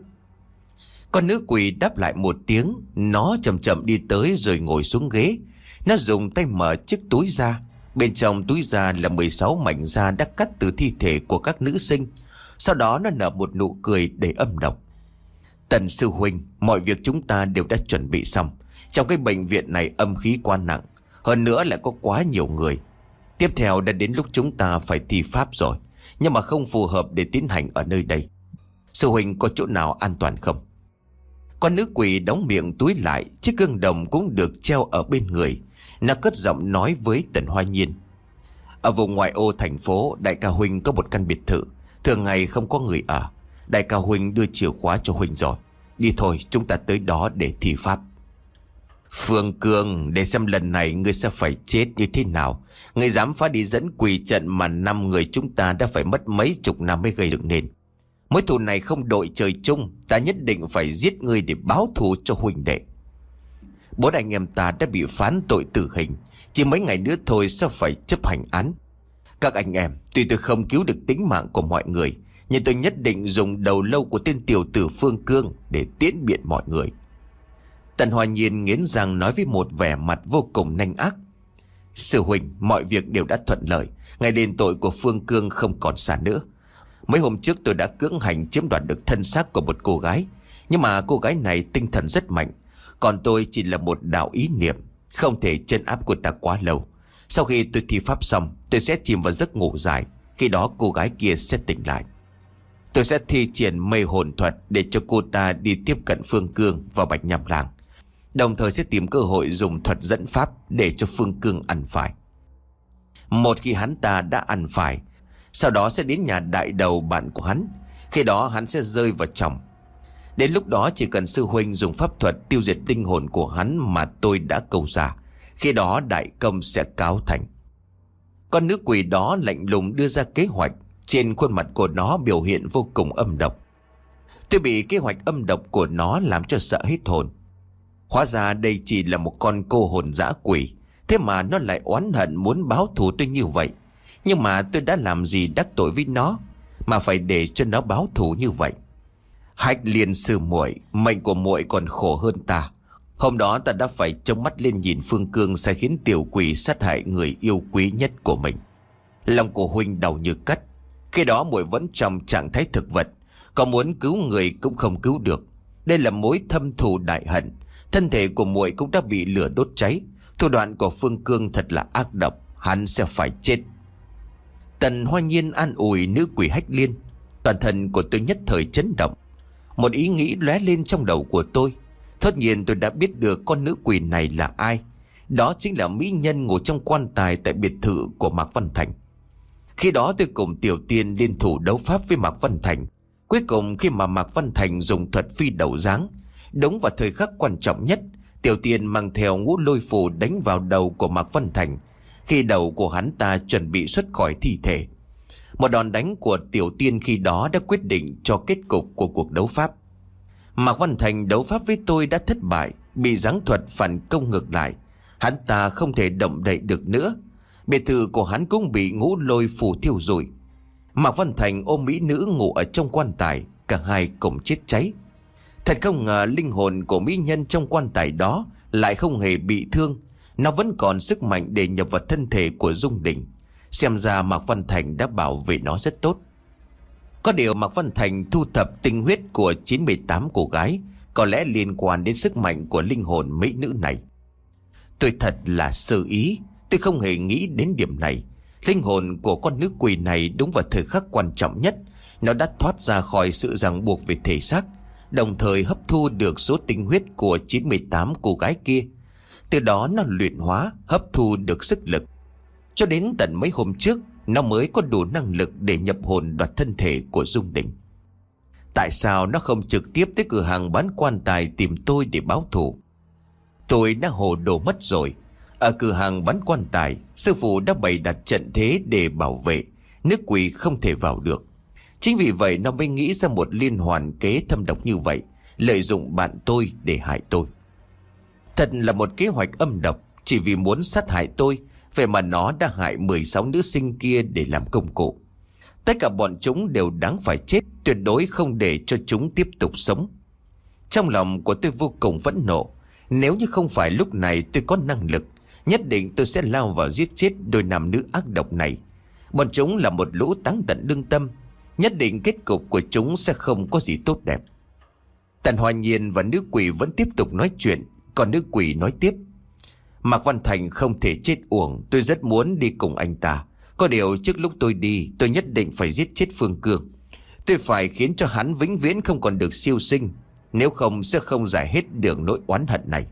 Speaker 1: Con nữ quỷ đáp lại một tiếng. Nó chậm chậm đi tới rồi ngồi xuống ghế. Nó dùng tay mở chiếc túi ra. Bên trong túi da là mười sáu mảnh da đã cắt từ thi thể của các nữ sinh. Sau đó nó nở một nụ cười đầy âm độc. "Tần sư huynh, mọi việc chúng ta đều đã chuẩn bị xong. Trong cái bệnh viện này âm khí quá nặng, hơn nữa lại có quá nhiều người. Tiếp theo đã đến lúc chúng ta phải thi pháp rồi, nhưng mà không phù hợp để tiến hành ở nơi đây. Sư huynh có chỗ nào an toàn không?" Con nữ quỷ đóng miệng túi lại. Chiếc gương đồng cũng được treo ở bên người. Nó cất giọng nói với Tần Hoa Nhiên: "Ở vùng ngoại ô thành phố, đại ca huynh có một căn biệt thự, thường ngày không có người ở. Đại ca huynh đưa chìa khóa cho huynh rồi. Đi thôi, chúng ta tới đó để thi pháp. Phương Cương, để xem lần này ngươi sẽ phải chết như thế nào. Ngươi dám phá đi dẫn quỷ trận mà năm người chúng ta đã phải mất mấy chục năm mới gây dựng nên. Mối thù này không đội trời chung, ta nhất định phải giết ngươi để báo thù cho huynh đệ. Bốn anh em ta đã bị phán tội tử hình, chỉ mấy ngày nữa thôi sẽ phải chấp hành án. Các anh em, tuy tôi không cứu được tính mạng của mọi người, nhưng tôi nhất định dùng đầu lâu của tên tiểu tử Phương Cương để tiễn biện mọi người. Tần Hoa Nhiên nghiến răng nói với một vẻ mặt vô cùng nanh ác. Sư huynh, mọi việc đều đã thuận lợi. Ngày đền tội của Phương Cương không còn xa nữa. Mấy hôm trước tôi đã cưỡng hành chiếm đoạt được thân xác của một cô gái. Nhưng mà cô gái này tinh thần rất mạnh, còn tôi chỉ là một đạo ý niệm, không thể trấn áp cô ta quá lâu. Sau khi tôi thi pháp xong, tôi sẽ chìm vào giấc ngủ dài. Khi đó cô gái kia sẽ tỉnh lại. Tôi sẽ thi triển mê hồn thuật để cho cô ta đi tiếp cận Phương Cương và Bạch Nham Làng, đồng thời sẽ tìm cơ hội dùng thuật dẫn pháp để cho Phương Cương ăn phải. Một khi hắn ta đã ăn phải, sau đó sẽ đến nhà đại đầu bạn của hắn. Khi đó hắn sẽ rơi vào chồng. Đến lúc đó chỉ cần sư huynh dùng pháp thuật tiêu diệt linh hồn của hắn mà tôi đã cầu ra, khi đó đại công sẽ cáo thành. Con nữ quỷ đó lạnh lùng đưa ra kế hoạch. Trên khuôn mặt của nó biểu hiện vô cùng âm độc. Tôi bị kế hoạch âm độc của nó làm cho sợ hết hồn. Hóa ra đây chỉ là một con cô hồn dã quỷ, thế mà nó lại oán hận muốn báo thù tôi như vậy. Nhưng mà tôi đã làm gì đắc tội với nó mà phải để cho nó báo thù như vậy? Hách Liên sư muội, mệnh của muội còn khổ hơn ta. Hôm đó ta đã phải trông mắt lên nhìn Phương Cương sẽ khiến tiểu quỷ sát hại người yêu quý nhất của mình. Lòng của huynh đau như cắt. Khi đó muội vẫn trong trạng thái thực vật, có muốn cứu người cũng không cứu được. Đây là mối thâm thù đại hận. Thân thể của muội cũng đã bị lửa đốt cháy. Thủ đoạn của Phương Cương thật là ác độc, hắn sẽ phải chết. Tần Hoa Nhiên an ủi nữ quỷ Hách Liên. Toàn thân của tôi nhất thời chấn động. Một ý nghĩ lóe lên trong đầu của tôi. Tất nhiên tôi đã biết được con nữ quỷ này là ai. Đó chính là mỹ nhân ngủ trong quan tài tại biệt thự của Mạc Văn Thành. Khi đó tôi cùng Tiểu Tiên liên thủ đấu pháp với Mạc Văn Thành. Cuối cùng khi mà Mạc Văn Thành dùng thuật phi đầu dáng, đúng vào thời khắc quan trọng nhất, Tiểu Tiên mang theo ngũ lôi phù đánh vào đầu của Mạc Văn Thành. Khi đầu của hắn ta chuẩn bị xuất khỏi thi thể, một đòn đánh của Tiểu Tiên khi đó đã quyết định cho kết cục của cuộc đấu pháp. Mạc Văn Thành đấu pháp với tôi đã thất bại, bị giáng thuật phản công ngược lại. Hắn ta không thể động đậy được nữa. Biệt thự của hắn cũng bị ngũ lôi phù thiêu rụi. Mạc Văn Thành ôm mỹ nữ ngủ ở trong quan tài, cả hai cùng chết cháy. Thật không ngờ linh hồn của mỹ nhân trong quan tài đó lại không hề bị thương. Nó vẫn còn sức mạnh để nhập vào thân thể của Dung Đình. Xem ra Mạc Văn Thành đã bảo vệ nó rất tốt. Có điều Mạc Văn Thành thu thập tinh huyết của chín mươi tám cô gái, có lẽ liên quan đến sức mạnh của linh hồn mỹ nữ này. Tôi thật là sơ ý. Tôi không hề nghĩ đến điểm này. Linh hồn của con nữ quỷ này đúng vào thời khắc quan trọng nhất, nó đã thoát ra khỏi sự ràng buộc về thể xác, đồng thời hấp thu được số tinh huyết của chín mươi tám cô gái kia. Từ đó nó luyện hóa, hấp thu được sức lực. Cho đến tận mấy hôm trước, nó mới có đủ năng lực để nhập hồn đoạt thân thể của Dung Đình. Tại sao nó không trực tiếp tới cửa hàng bán quan tài tìm tôi để báo thù? Tôi đã hồ đồ mất rồi. Ở cửa hàng bán quan tài, sư phụ đã bày đặt trận thế để bảo vệ, nước quỷ không thể vào được. Chính vì vậy nó mới nghĩ ra một liên hoàn kế thâm độc như vậy, lợi dụng bạn tôi để hại tôi. Thật là một kế hoạch âm độc, chỉ vì muốn sát hại tôi. Vậy mà nó đã hại mười sáu nữ sinh kia để làm công cụ. Tất cả bọn chúng đều đáng phải chết, tuyệt đối không để cho chúng tiếp tục sống. Trong lòng của tôi vô cùng phẫn nộ. Nếu như không phải lúc này tôi có năng lực, nhất định tôi sẽ lao vào giết chết đôi nam nữ ác độc này. Bọn chúng là một lũ táng tận lương tâm, nhất định kết cục của chúng sẽ không có gì tốt đẹp. Tần Hoa Nhiên và nữ quỷ vẫn tiếp tục nói chuyện. Còn nữ quỷ nói tiếp: Mạc Văn Thành không thể chết uổng, tôi rất muốn đi cùng anh ta. Có điều trước lúc tôi đi, tôi nhất định phải giết chết Phương Cương. Tôi phải khiến cho hắn vĩnh viễn không còn được siêu sinh, nếu không sẽ không giải hết được nỗi oán hận này.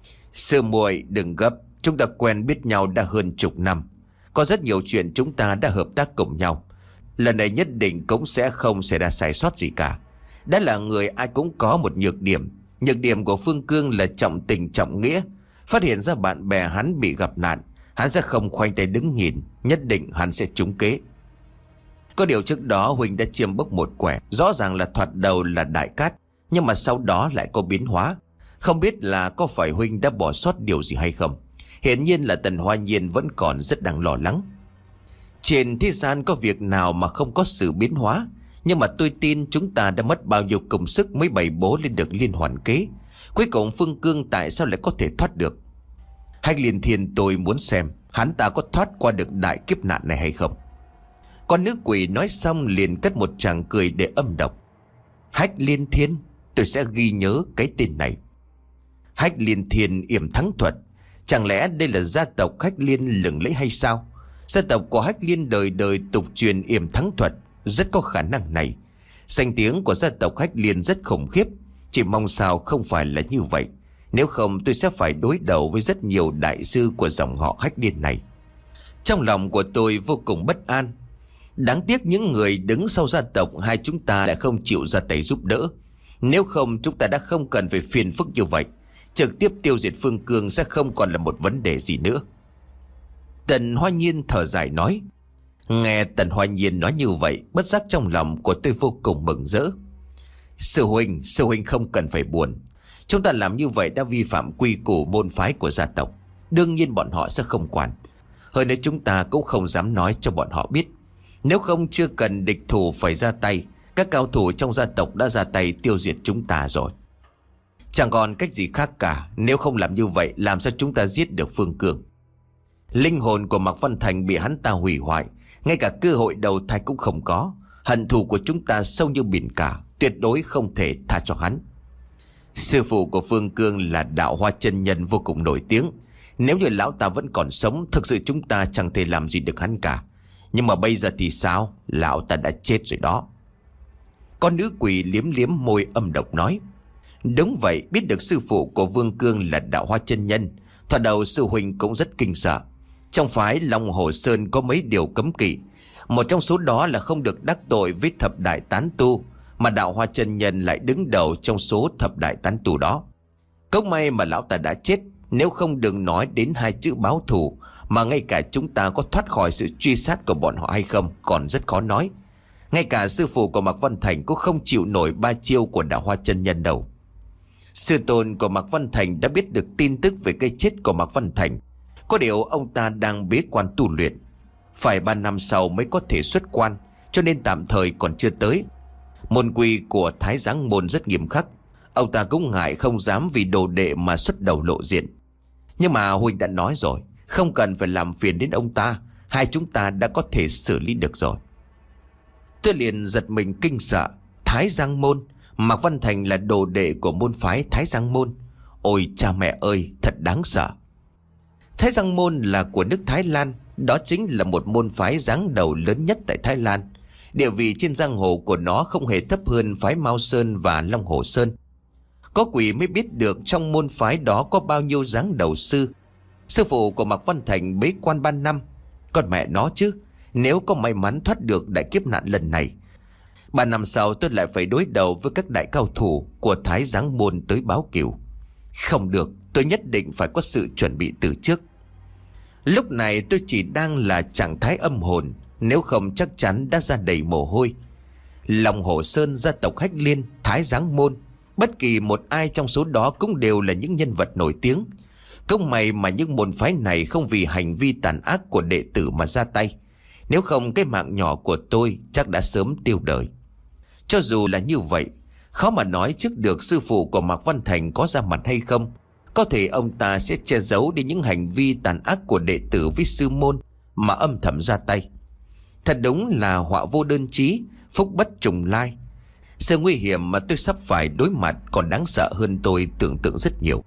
Speaker 1: Sư muội đừng gấp, chúng ta quen biết nhau đã hơn chục năm. Có rất nhiều chuyện chúng ta đã hợp tác cùng nhau. Lần này nhất định cũng sẽ không xảy ra sai sót gì cả. Đã là người ai cũng có một nhược điểm. Nhược điểm của Phương Cương là trọng tình trọng nghĩa. Phát hiện ra bạn bè hắn bị gặp nạn, hắn sẽ không khoanh tay đứng nhìn, nhất định hắn sẽ trúng kế. Có điều trước đó Huỳnh đã chiêm bốc một quẻ. Rõ ràng là thoạt đầu là đại cát, nhưng mà sau đó lại có biến hóa. Không biết là có phải Huỳnh đã bỏ sót điều gì hay không. Hiển nhiên là Tần Hoa Nhiên vẫn còn rất đang lo lắng. Trên thế gian có việc nào mà không có sự biến hóa. Nhưng mà tôi tin chúng ta đã mất bao nhiêu công sức mới bày bố lên được liên hoàn kế. Cuối cùng Phương Cương tại sao lại có thể thoát được? Hách Liên Thiên tôi muốn xem hắn ta có thoát qua được đại kiếp nạn này hay không. Con nữ quỷ nói xong liền cất một tràng cười để âm độc. Hách Liên Thiên, tôi sẽ ghi nhớ cái tên này. Hách Liên Thiên yểm thắng thuật. Chẳng lẽ đây là gia tộc Hách Liên lừng lẫy hay sao? Gia tộc của Hách Liên đời đời tục truyền yểm thắng thuật. Rất có khả năng này. Danh tiếng của gia tộc Hách Liên rất khủng khiếp. Chỉ mong sao không phải là như vậy. Nếu không tôi sẽ phải đối đầu với rất nhiều đại sư của dòng họ Hách Liên này. Trong lòng của tôi vô cùng bất an. Đáng tiếc những người đứng sau gia tộc hai chúng ta lại không chịu ra tay giúp đỡ. Nếu không chúng ta đã không cần phải phiền phức như vậy. Trực tiếp tiêu diệt Phương Cương sẽ không còn là một vấn đề gì nữa. Tần Hoa Nhiên thở dài nói. Nghe Tần Hoa Nhiên nói như vậy, bất giác trong lòng của tôi vô cùng mừng rỡ. Sư huynh, sư huynh không cần phải buồn. Chúng ta làm như vậy đã vi phạm quy củ môn phái của gia tộc. Đương nhiên bọn họ sẽ không quản. Hơn nữa chúng ta cũng không dám nói cho bọn họ biết. Nếu không chưa cần địch thủ phải ra tay. Các cao thủ trong gia tộc đã ra tay tiêu diệt chúng ta rồi. Chẳng còn cách gì khác cả. Nếu không làm như vậy, làm sao chúng ta giết được Phương Cương? Linh hồn của Mạc Văn Thành bị hắn ta hủy hoại. Ngay cả cơ hội đầu thai cũng không có. Hận thù của chúng ta sâu như biển cả. Tuyệt đối không thể tha cho hắn. Sư phụ của Phương Cương là Đạo Hoa chân nhân vô cùng nổi tiếng. Nếu như lão ta vẫn còn sống, thực sự chúng ta chẳng thể làm gì được hắn cả. Nhưng mà bây giờ thì sao? Lão ta đã chết rồi đó. Con nữ quỷ liếm liếm môi âm độc nói. Đúng vậy, biết được sư phụ của Vương Cương là Đạo Hoa chân nhân, thoạt đầu sư huynh cũng rất kinh sợ. Trong phái Long Hồ Sơn có mấy điều cấm kỵ. Một trong số đó là không được đắc tội với thập đại tán tu. Mà Đạo Hoa chân nhân lại đứng đầu trong số thập đại tán tu đó. Cốc may mà lão ta đã chết. Nếu không đừng nói đến hai chữ báo thù, mà ngay cả chúng ta có thoát khỏi sự truy sát của bọn họ hay không còn rất khó nói. Ngay cả sư phụ của Mạc Văn Thành cũng không chịu nổi ba chiêu của Đạo Hoa chân nhân đâu. Sư tôn của Mạc Văn Thành đã biết được tin tức về cái chết của Mạc Văn Thành. Có điều ông ta đang bế quan tu luyện, phải ba năm sau mới có thể xuất quan, cho nên tạm thời còn chưa tới. Môn quy của Thái Giáng môn rất nghiêm khắc. Ông ta cũng ngại không dám vì đồ đệ mà xuất đầu lộ diện. Nhưng mà Huỳnh đã nói rồi, không cần phải làm phiền đến ông ta. Hai chúng ta đã có thể xử lý được rồi. Tôi liền giật mình kinh sợ. Thái Giang môn, Mạc Văn Thành là đồ đệ của môn phái Thái Giang môn. Ôi cha mẹ ơi, thật đáng sợ. Thái Giang môn là của nước Thái Lan. Đó chính là một môn phái giáng đầu lớn nhất tại Thái Lan. Địa vị trên giang hồ của nó không hề thấp hơn phái Mao Sơn và Long Hồ Sơn. Có quỷ mới biết được trong môn phái đó có bao nhiêu giáng đầu sư. Sư phụ của Mạc Văn Thành bế quan ba năm. Còn mẹ nó chứ, nếu có may mắn thoát được đại kiếp nạn lần này, ba năm sau tôi lại phải đối đầu với các đại cao thủ của Thái Giáng môn tới báo cửu. Không được, tôi nhất định phải có sự chuẩn bị từ trước. Lúc này tôi chỉ đang là trạng thái âm hồn, nếu không chắc chắn đã ra đầy mồ hôi. Long Hồ Sơn, gia tộc Hách Liên, Thái Giáng môn, bất kỳ một ai trong số đó cũng đều là những nhân vật nổi tiếng. Công may mà những môn phái này không vì hành vi tàn ác của đệ tử mà ra tay. Nếu không cái mạng nhỏ của tôi chắc đã sớm tiêu đời. Cho dù là như vậy, khó mà nói trước được sư phụ của Mạc Văn Thành có ra mặt hay không. Có thể ông ta sẽ che giấu đi những hành vi tàn ác của đệ tử với sư môn mà âm thầm ra tay. Thật đúng là họa vô đơn chí, phúc bất trùng lai. Sự nguy hiểm mà tôi sắp phải đối mặt còn đáng sợ hơn tôi tưởng tượng rất nhiều.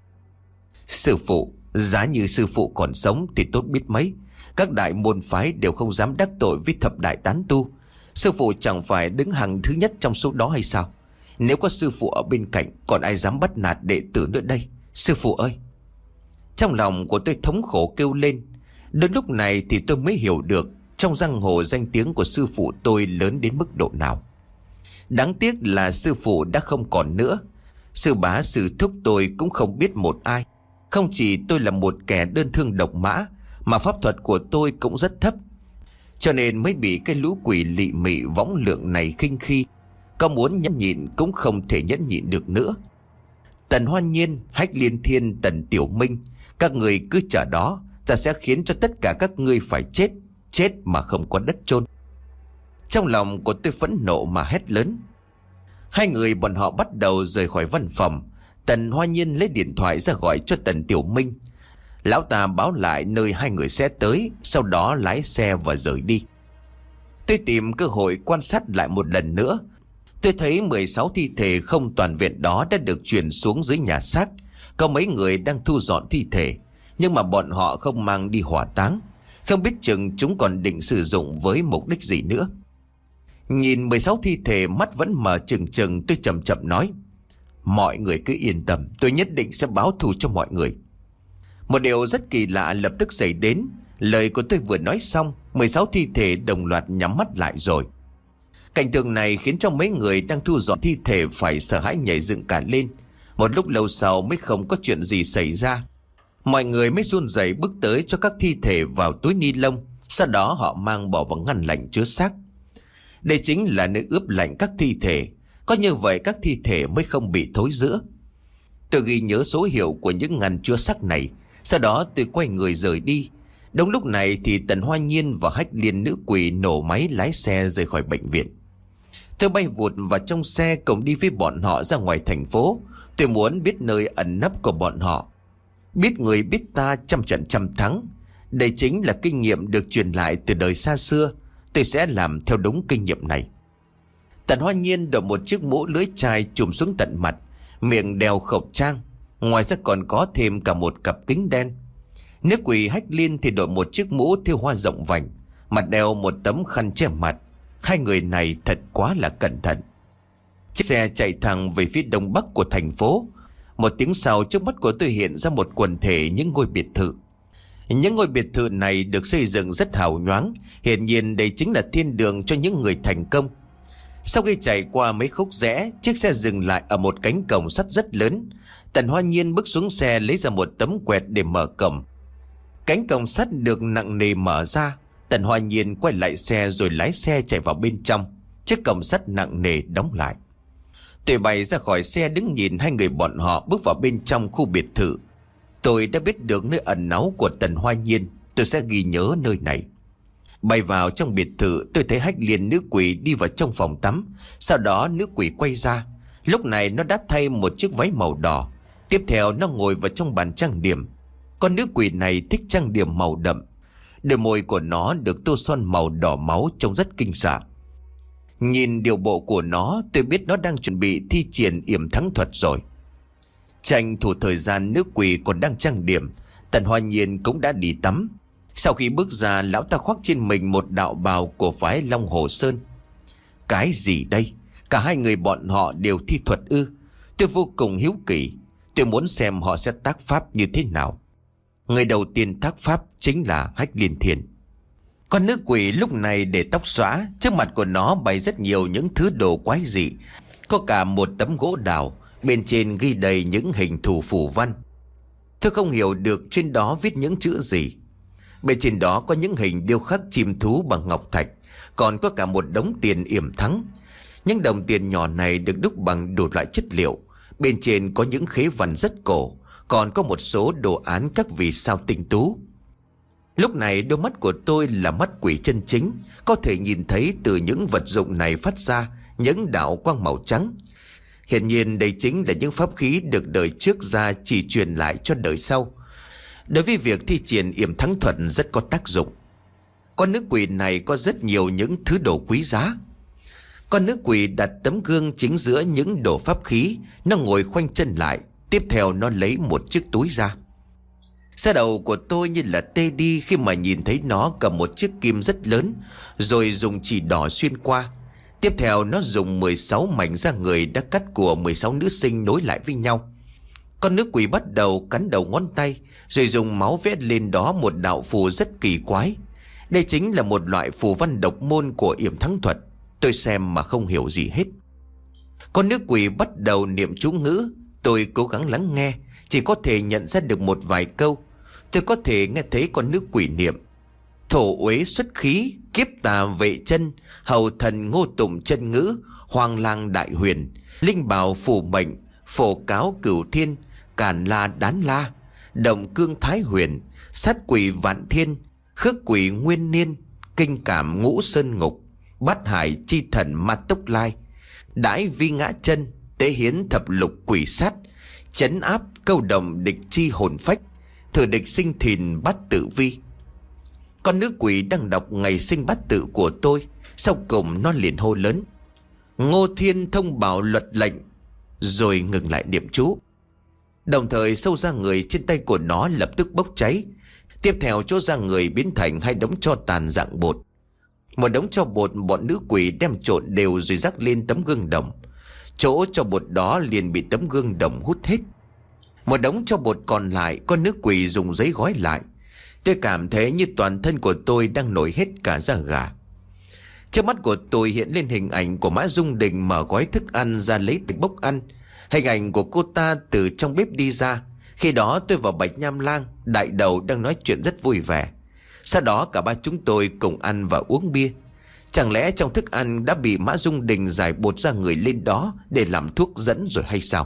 Speaker 1: Sư phụ, giá như sư phụ còn sống thì tốt biết mấy. Các đại môn phái đều không dám đắc tội với thập đại tán tu. Sư phụ chẳng phải đứng hàng thứ nhất trong số đó hay sao? Nếu có sư phụ ở bên cạnh, còn ai dám bắt nạt đệ tử nữa đây? Sư phụ ơi! Trong lòng của tôi thống khổ kêu lên. Đến lúc này thì tôi mới hiểu được trong giang hồ danh tiếng của sư phụ tôi lớn đến mức độ nào. Đáng tiếc là sư phụ đã không còn nữa. Sư bá sư thúc tôi cũng không biết một ai. Không chỉ tôi là một kẻ đơn thương độc mã, mà pháp thuật của tôi cũng rất thấp, cho nên mới bị cái lũ quỷ lị mị võng lượng này khinh khi. Có muốn nhẫn nhịn cũng không thể nhẫn nhịn được nữa. Tần Hoan Nhiên, Hách Liên Thiên, Tần Tiểu Minh, các người cứ chờ đó. Ta sẽ khiến cho tất cả các ngươi phải chết, chết mà không có đất chôn. Trong lòng của tôi phẫn nộ mà hét lớn. Hai người bọn họ bắt đầu rời khỏi văn phòng. Tần Hoa Nhiên lấy điện thoại ra gọi cho Tần Tiểu Minh. Lão ta báo lại nơi hai người sẽ tới, sau đó lái xe và rời đi. Tôi tìm cơ hội quan sát lại một lần nữa. Tôi thấy mười sáu thi thể không toàn vẹn đó đã được chuyển xuống dưới nhà xác. Có mấy người đang thu dọn thi thể, nhưng mà bọn họ không mang đi hỏa táng. Không biết chừng chúng còn định sử dụng với mục đích gì nữa. Nhìn mười sáu thi thể, mắt vẫn mở trừng trừng, tôi chậm chậm nói: mọi người cứ yên tâm, tôi nhất định sẽ báo thù cho mọi người. Một điều rất kỳ lạ lập tức xảy đến. Lời của tôi vừa nói xong, mười sáu thi thể đồng loạt nhắm mắt lại rồi. Cảnh tượng này khiến cho mấy người đang thu dọn thi thể phải sợ hãi nhảy dựng cả lên. Một lúc lâu sau mới không có chuyện gì xảy ra. Mọi người mới run rẩy bước tới cho các thi thể vào túi ni lông. Sau đó họ mang bỏ vào ngăn lạnh chứa xác. Đây chính là nơi ướp lạnh các thi thể. Có như vậy các thi thể mới không bị thối rữa. Tôi ghi nhớ số hiệu của những ngăn chứa xác này. Sau đó tôi quay người rời đi. Đúng lúc này thì Tần Hoa Nhiên và Hách Liên nữ quỷ nổ máy lái xe rời khỏi bệnh viện. Tôi bay vụt vào trong xe cùng đi với bọn họ ra ngoài thành phố. Tôi muốn biết nơi ẩn nấp của bọn họ. Biết người biết ta, trăm trận trăm thắng. Đây chính là kinh nghiệm được truyền lại từ đời xa xưa. Tôi sẽ làm theo đúng kinh nghiệm này. Tần Hoa Nhiên đội một chiếc mũ lưới chai trùm xuống tận mặt, miệng đeo khẩu trang. Ngoài ra còn có thêm cả một cặp kính đen. Nữ quỷ Hách Liên thì đội một chiếc mũ thêu hoa rộng vành, mặt đeo một tấm khăn che mặt. Hai người này thật quá là cẩn thận. Chiếc xe chạy thẳng về phía đông bắc của thành phố. Một tiếng sau, trước mắt của tôi hiện ra một quần thể những ngôi biệt thự. Những ngôi biệt thự này được xây dựng rất hào nhoáng. Hiển nhiên đây chính là thiên đường cho những người thành công. Sau khi chạy qua mấy khúc rẽ, chiếc xe dừng lại ở một cánh cổng sắt rất lớn. Tần Hoa Nhiên bước xuống xe lấy ra một tấm quẹt để mở cổng. Cánh cổng sắt được nặng nề mở ra. Tần Hoa Nhiên quay lại xe rồi lái xe chạy vào bên trong. Chiếc cổng sắt nặng nề đóng lại. Tôi bay ra khỏi xe đứng nhìn hai người bọn họ bước vào bên trong khu biệt thự. Tôi đã biết được nơi ẩn náu của Tần Hoa Nhiên. Tôi sẽ ghi nhớ nơi này. Bay vào trong biệt thự, tôi thấy Hách Liên nữ quỷ đi vào trong phòng tắm. Sau đó nữ quỷ quay ra. Lúc này nó đã thay một chiếc váy màu đỏ. Tiếp theo nó ngồi vào trong bàn trang điểm. Con nữ quỷ này thích trang điểm màu đậm. Đôi môi của nó được tô son màu đỏ máu trông rất kinh xạ. Nhìn điều bộ của nó, tôi biết nó đang chuẩn bị thi triển yểm thắng thuật rồi. Tranh thủ thời gian nữ quỷ còn đang trang điểm, Tần Hoa Nhiên cũng đã đi tắm. Sau khi bước ra, lão ta khoác trên mình một đạo bào của phái Long Hồ Sơn. Cái gì đây? Cả hai người bọn họ đều thi thuật ư? Tôi vô cùng hiếu kỳ. Tôi muốn xem họ sẽ tác pháp như thế nào. Người đầu tiên tác pháp chính là Hách Liên Thiên. Con nữ quỷ lúc này để tóc xõa. Trước mặt của nó bày rất nhiều những thứ đồ quái dị. Có cả một tấm gỗ đào, bên trên ghi đầy những hình thù phù văn. Tôi không hiểu được trên đó viết những chữ gì. Bên trên đó có những hình điêu khắc chim thú bằng ngọc thạch. Còn có cả một đống tiền yểm thắng. Những đồng tiền nhỏ này được đúc bằng đủ loại chất liệu. Bên trên có những khế văn rất cổ. Còn có một số đồ án các vì sao tinh tú. Lúc này đôi mắt của tôi là mắt quỷ chân chính. Có thể nhìn thấy từ những vật dụng này phát ra những đạo quang màu trắng. Hiển nhiên đây chính là những pháp khí được đời trước ra chỉ truyền lại cho đời sau. Đối với việc thi triển yểm thắng thuật rất có tác dụng. Con nữ quỷ này có rất nhiều những thứ đồ quý giá. Con nữ quỷ đặt tấm gương chính giữa những đồ pháp khí. Nó ngồi khoanh chân lại. Tiếp theo nó lấy một chiếc túi ra. Da đầu của tôi như là tê đi khi mà nhìn thấy nó cầm một chiếc kim rất lớn, rồi dùng chỉ đỏ xuyên qua. Tiếp theo nó dùng mười sáu mảnh da người đã cắt của mười sáu nữ sinh nối lại với nhau. Con nữ quỷ bắt đầu cắn đầu ngón tay, rồi dùng máu vẽ lên đó một đạo phù rất kỳ quái. Đây chính là một loại phù văn độc môn của yểm thắng thuật. Tôi xem mà không hiểu gì hết. Con nữ quỷ bắt đầu niệm chú ngữ. Tôi cố gắng lắng nghe, chỉ có thể nhận ra được một vài câu. Tôi có thể nghe thấy con nữ quỷ niệm: thổ uế xuất khí, kiếp tà vệ chân, hầu thần ngô tụng chân ngữ, hoàng lang đại huyền, linh bào phù mệnh, phổ cáo cửu thiên, càn la đán la, động cương thái huyền, sát quỷ vạn thiên, khước quỷ nguyên niên, kinh cảm ngũ sơn ngục, bát hải chi thần ma tốc lai, đãi vi ngã chân, tế hiến thập lục quỷ sát, chấn áp câu động địch chi hồn phách, thử địch sinh thìn bát tự vi. Con nữ quỷ đang đọc ngày sinh bát tự của tôi. Sau cùng nó liền hô lớn: Ngô Thiên thông bảo luật lệnh, rồi ngừng lại niệm chú. Đồng thời sâu da người trên tay của nó lập tức bốc cháy. Tiếp theo chỗ da người biến thành hai đống tro tàn dạng bột. Một đống tro bột bọn nữ quỷ đem trộn đều rồi rắc lên tấm gương đồng. Chỗ cho bột đó liền bị tấm gương đồng hút hết. Một đống cho bột còn lại con nữ quỷ dùng giấy gói lại. Tôi cảm thấy như toàn thân của tôi đang nổi hết cả da gà. Trước mắt của tôi hiện lên hình ảnh của Mã Dung Đình mở gói thức ăn ra lấy từ bốc ăn. Hình ảnh của cô ta từ trong bếp đi ra. Khi đó tôi và Bạch Nham Lang đại đầu đang nói chuyện rất vui vẻ. Sau đó cả ba chúng tôi cùng ăn và uống bia. Chẳng lẽ trong thức ăn đã bị Mã Dung Đình giải bột ra người lên đó để làm thuốc dẫn rồi hay sao?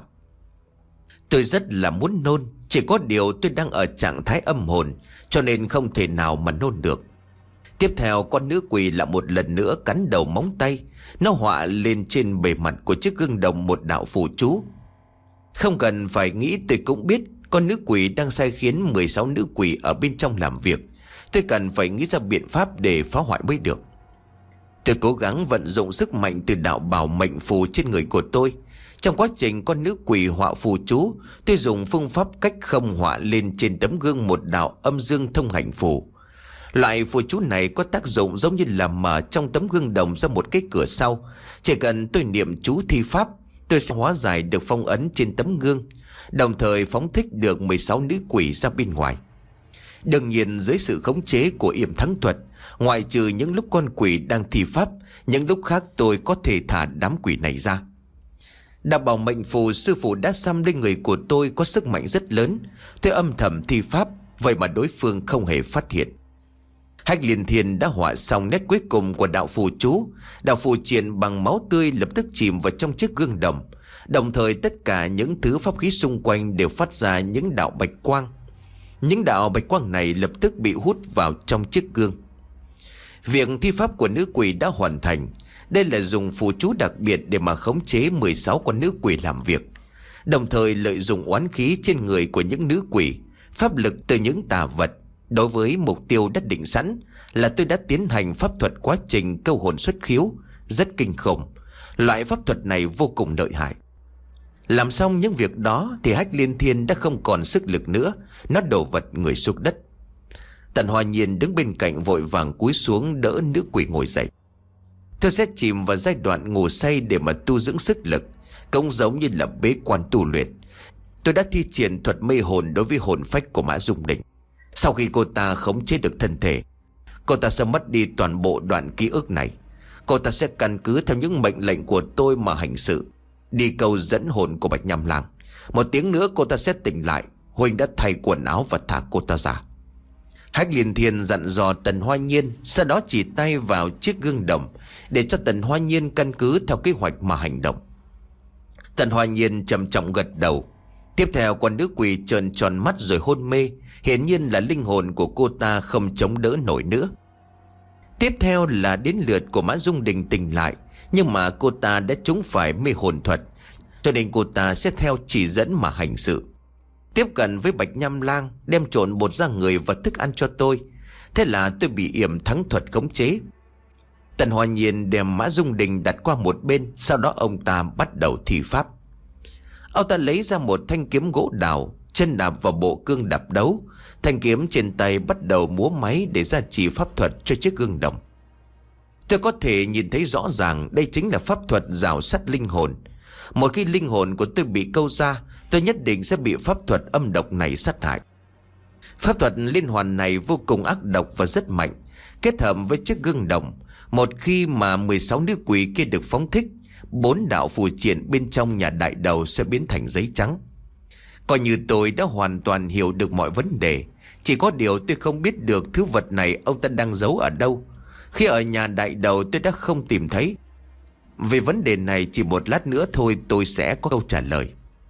Speaker 1: Tôi rất là muốn nôn, chỉ có điều tôi đang ở trạng thái âm hồn, cho nên không thể nào mà nôn được. Tiếp theo con nữ quỷ lại một lần nữa cắn đầu móng tay. Nó họa lên trên bề mặt của chiếc gương đồng một đạo phù chú. Không cần phải nghĩ tôi cũng biết con nữ quỷ đang sai khiến mười sáu nữ quỷ ở bên trong làm việc. Tôi cần phải nghĩ ra biện pháp để phá hoại mới được. Tôi cố gắng vận dụng sức mạnh từ đạo bảo mệnh phù trên người của tôi. Trong quá trình con nữ quỷ họa phù chú, tôi dùng phương pháp cách không họa lên trên tấm gương một đạo âm dương thông hành phù. Loại phù chú này có tác dụng giống như là mở trong tấm gương đồng ra một cái cửa sau. Chỉ cần tôi niệm chú thi pháp, tôi sẽ hóa giải được phong ấn trên tấm gương, đồng thời phóng thích được mười sáu nữ quỷ ra bên ngoài. Đương nhiên dưới sự khống chế của yểm thắng thuật, ngoại trừ những lúc con quỷ đang thi pháp, những lúc khác tôi có thể thả đám quỷ này ra. Đạo bảo mệnh phù sư phụ đã xăm lên người của tôi có sức mạnh rất lớn. Tôi âm thầm thi pháp, vậy mà đối phương không hề phát hiện. Hách Liên Thiên đã họa xong nét cuối cùng của đạo phù chú. Đạo phù triện bằng máu tươi lập tức chìm vào trong chiếc gương đồng. Đồng thời tất cả những thứ pháp khí xung quanh đều phát ra những đạo bạch quang. Những đạo bạch quang này lập tức bị hút vào trong chiếc gương. Việc thi pháp của nữ quỷ đã hoàn thành. Đây là dùng phù chú đặc biệt để mà khống chế mười sáu con nữ quỷ làm việc, đồng thời lợi dụng oán khí trên người của những nữ quỷ, pháp lực từ những tà vật. Đối với mục tiêu đã định sẵn là tôi đã tiến hành pháp thuật quá trình câu hồn xuất khiếu, rất kinh khủng. Loại pháp thuật này vô cùng lợi hại. Làm xong những việc đó thì Hách Liên Thiên đã không còn sức lực nữa. Nó đổ vật người xuống đất. Tần Hoa Nhiên đứng bên cạnh vội vàng cúi xuống đỡ nữ quỷ ngồi dậy. Tôi sẽ chìm vào giai đoạn ngủ say để mà tu dưỡng sức lực, cũng giống như là bế quan tu luyện. Tôi đã thi triển thuật mê hồn đối với hồn phách của Mã Dung Đình. Sau khi cô ta khống chế được thân thể, cô ta sẽ mất đi toàn bộ đoạn ký ức này. Cô ta sẽ căn cứ theo những mệnh lệnh của tôi mà hành sự, đi câu dẫn hồn của Bạch Nham Lang. Một tiếng nữa cô ta sẽ tỉnh lại. Huynh đã thay quần áo và thả cô ta ra. Hách Liên Thiên dặn dò Tần Hoa Nhiên, sau đó chỉ tay vào chiếc gương đồng để cho Tần Hoa Nhiên căn cứ theo kế hoạch mà hành động. Tần Hoa Nhiên trầm trọng gật đầu. Tiếp theo con nữ quỷ trợn tròn mắt rồi hôn mê. Hiển nhiên là linh hồn của cô ta không chống đỡ nổi nữa. Tiếp theo là đến lượt của Mã Dung Đình tỉnh lại, nhưng mà cô ta đã trúng phải mê hồn thuật, cho nên cô ta sẽ theo chỉ dẫn mà hành sự. Tiếp cận với Bạch Nham Lang, đem trộn bột ra người và thức ăn cho tôi. Thế là tôi bị yểm thắng thuật khống chế. Tần Hoa Nhiên đem Mã Dung Đình đặt qua một bên, sau đó ông ta bắt đầu thi pháp. Ông ta lấy ra một thanh kiếm gỗ đào, chân đạp vào bộ cương đạp đấu. Thanh kiếm trên tay bắt đầu múa máy để ra chỉ pháp thuật cho chiếc gương đồng. Tôi có thể nhìn thấy rõ ràng đây chính là pháp thuật rào sắt linh hồn. Một khi linh hồn của tôi bị câu ra, tôi nhất định sẽ bị pháp thuật âm độc này sát hại. Pháp thuật liên hoàn này vô cùng ác độc và rất mạnh. Kết hợp với chiếc gương đồng, một khi mà mười sáu nữ quỷ kia được phóng thích, bốn đạo phù triện bên trong nhà đại đầu sẽ biến thành giấy trắng. Coi như tôi đã hoàn toàn hiểu được mọi vấn đề. Chỉ có điều tôi không biết được thứ vật này ông ta đang giấu ở đâu. Khi ở nhà đại đầu tôi đã không tìm thấy. Về vấn đề này chỉ một lát nữa thôi tôi sẽ có câu trả lời.